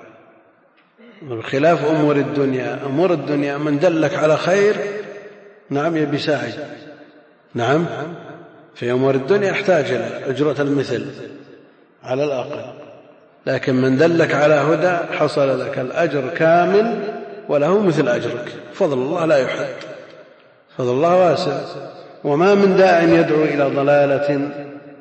بخلاف أمور الدنيا، أمور الدنيا من دلك على خير نعم يبي ساعد، نعم في أمور الدنيا يحتاج إلى أجرة المثل على الأقل، لكن من دلك على هدى حصل لك الأجر كامل وله مثل أجرك. فضل الله لا يحد، فضل الله واسع. وما من داع يدعو إلى ضلالة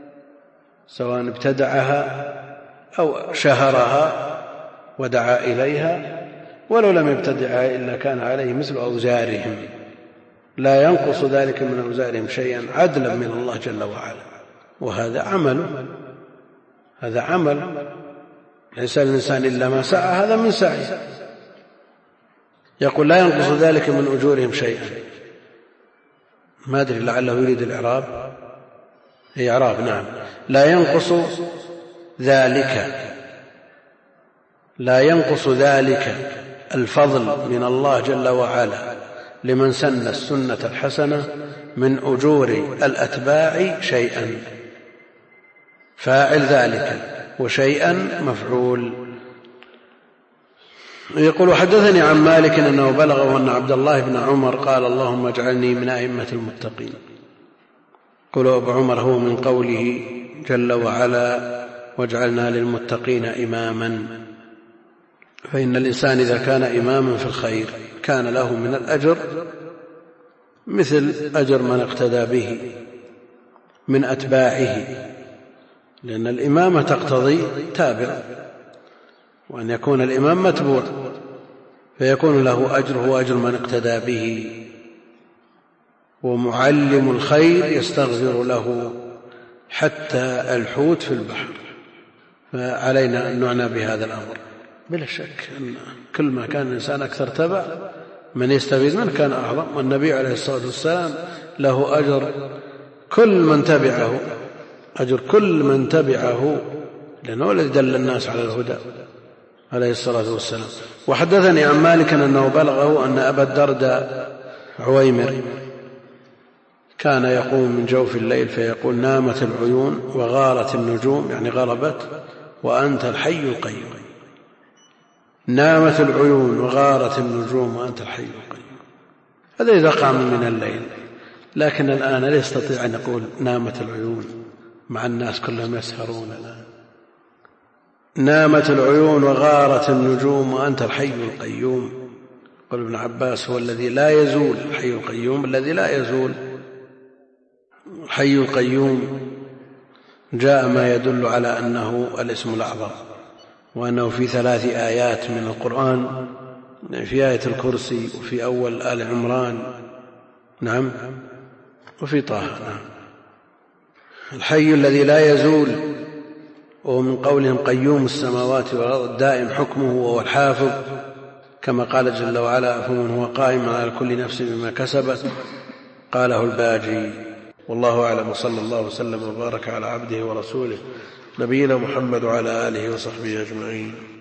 سواء ابتدعها أو شهرها ودعا إليها ولو لم يبتدعها إلا كان عليه مثل أوزارهم، لا ينقص ذلك من أوزارهم شيئا عدلا من الله جل وعلا. وهذا عمل، هذا عمل، ليس الإنسان إلا ما سعى، هذا من سعي. يقول: لا ينقص ذلك من أجورهم شيئا. ما أدري لعله يريد الإعراب، هي إعراب نعم. لا ينقص ذلك، لا ينقص ذلك الفضل من الله جل وعلا لمن سن السنة الحسنة من أجور الأتباع شيئا. فاعل ذلك وشيئا مفعول. يقول: حدثني عن مالك أنه بلغه أن عبد الله بن عمر قال: اللهم اجعلني من أئمة المتقين. قال أبو عمر هو من قوله جل وعلا: واجعلنا للمتقين إماما. فإن الإنسان إذا كان إماما في الخير كان له من الأجر مثل أجر من اقتدى به من أتباعه، لأن الإمامة تقتضي تابع، وأن يكون الإمام متبوع فيكون له أجره وأجر من اقتدى به. ومعلم الخير يستغفر له حتى الحوت في البحر. فعلينا أن نعنى بهذا الأمر. بلا شك أن كل ما كان الإنسان أكثر تبع من يستفيد منه كان أعظم. والنبي عليه الصلاة والسلام له أجر كل من تبعه، أجر كل من تبعه، لأنه الذي دل الناس على الهدى عليه الصلاة والسلام. وحدثني عن مالك أنه بلغه أن أبا الدرداء عويمر كان يقوم من جوف الليل فيقول: نامت العيون وغارت النجوم، يعني غربت، وأنت الحي القيوم. نامت العيون وغارت النجوم وأنت الحي القيوم. هذا إذا قام من الليل، لكن الآن لا يستطيع أن يقول نامت العيون مع الناس كلهم يسهرون الآن. نامت العيون وغارت النجوم وأنت الحي القيوم. قال ابن عباس: هو الذي لا يزول، الحي القيوم الذي لا يزول. الحي القيوم جاء ما يدل على أنه الاسم الأعظم، وأنه في 3 آيات من القرآن، في آية الكرسي وفي أول آل عمران نعم وفي طه نعم. الحي الذي لا يزول ومن قولهم قيوم السماوات والأرض دائم حكمه وهو الحافظ، كما قال جل وعلا فمن هو قائم على كل نفس بما كسبت، قاله الباجي. والله أعلم، وصلى الله وسلم وبارك على عبده ورسوله نبينا محمد وعلى آله وصحبه أجمعين.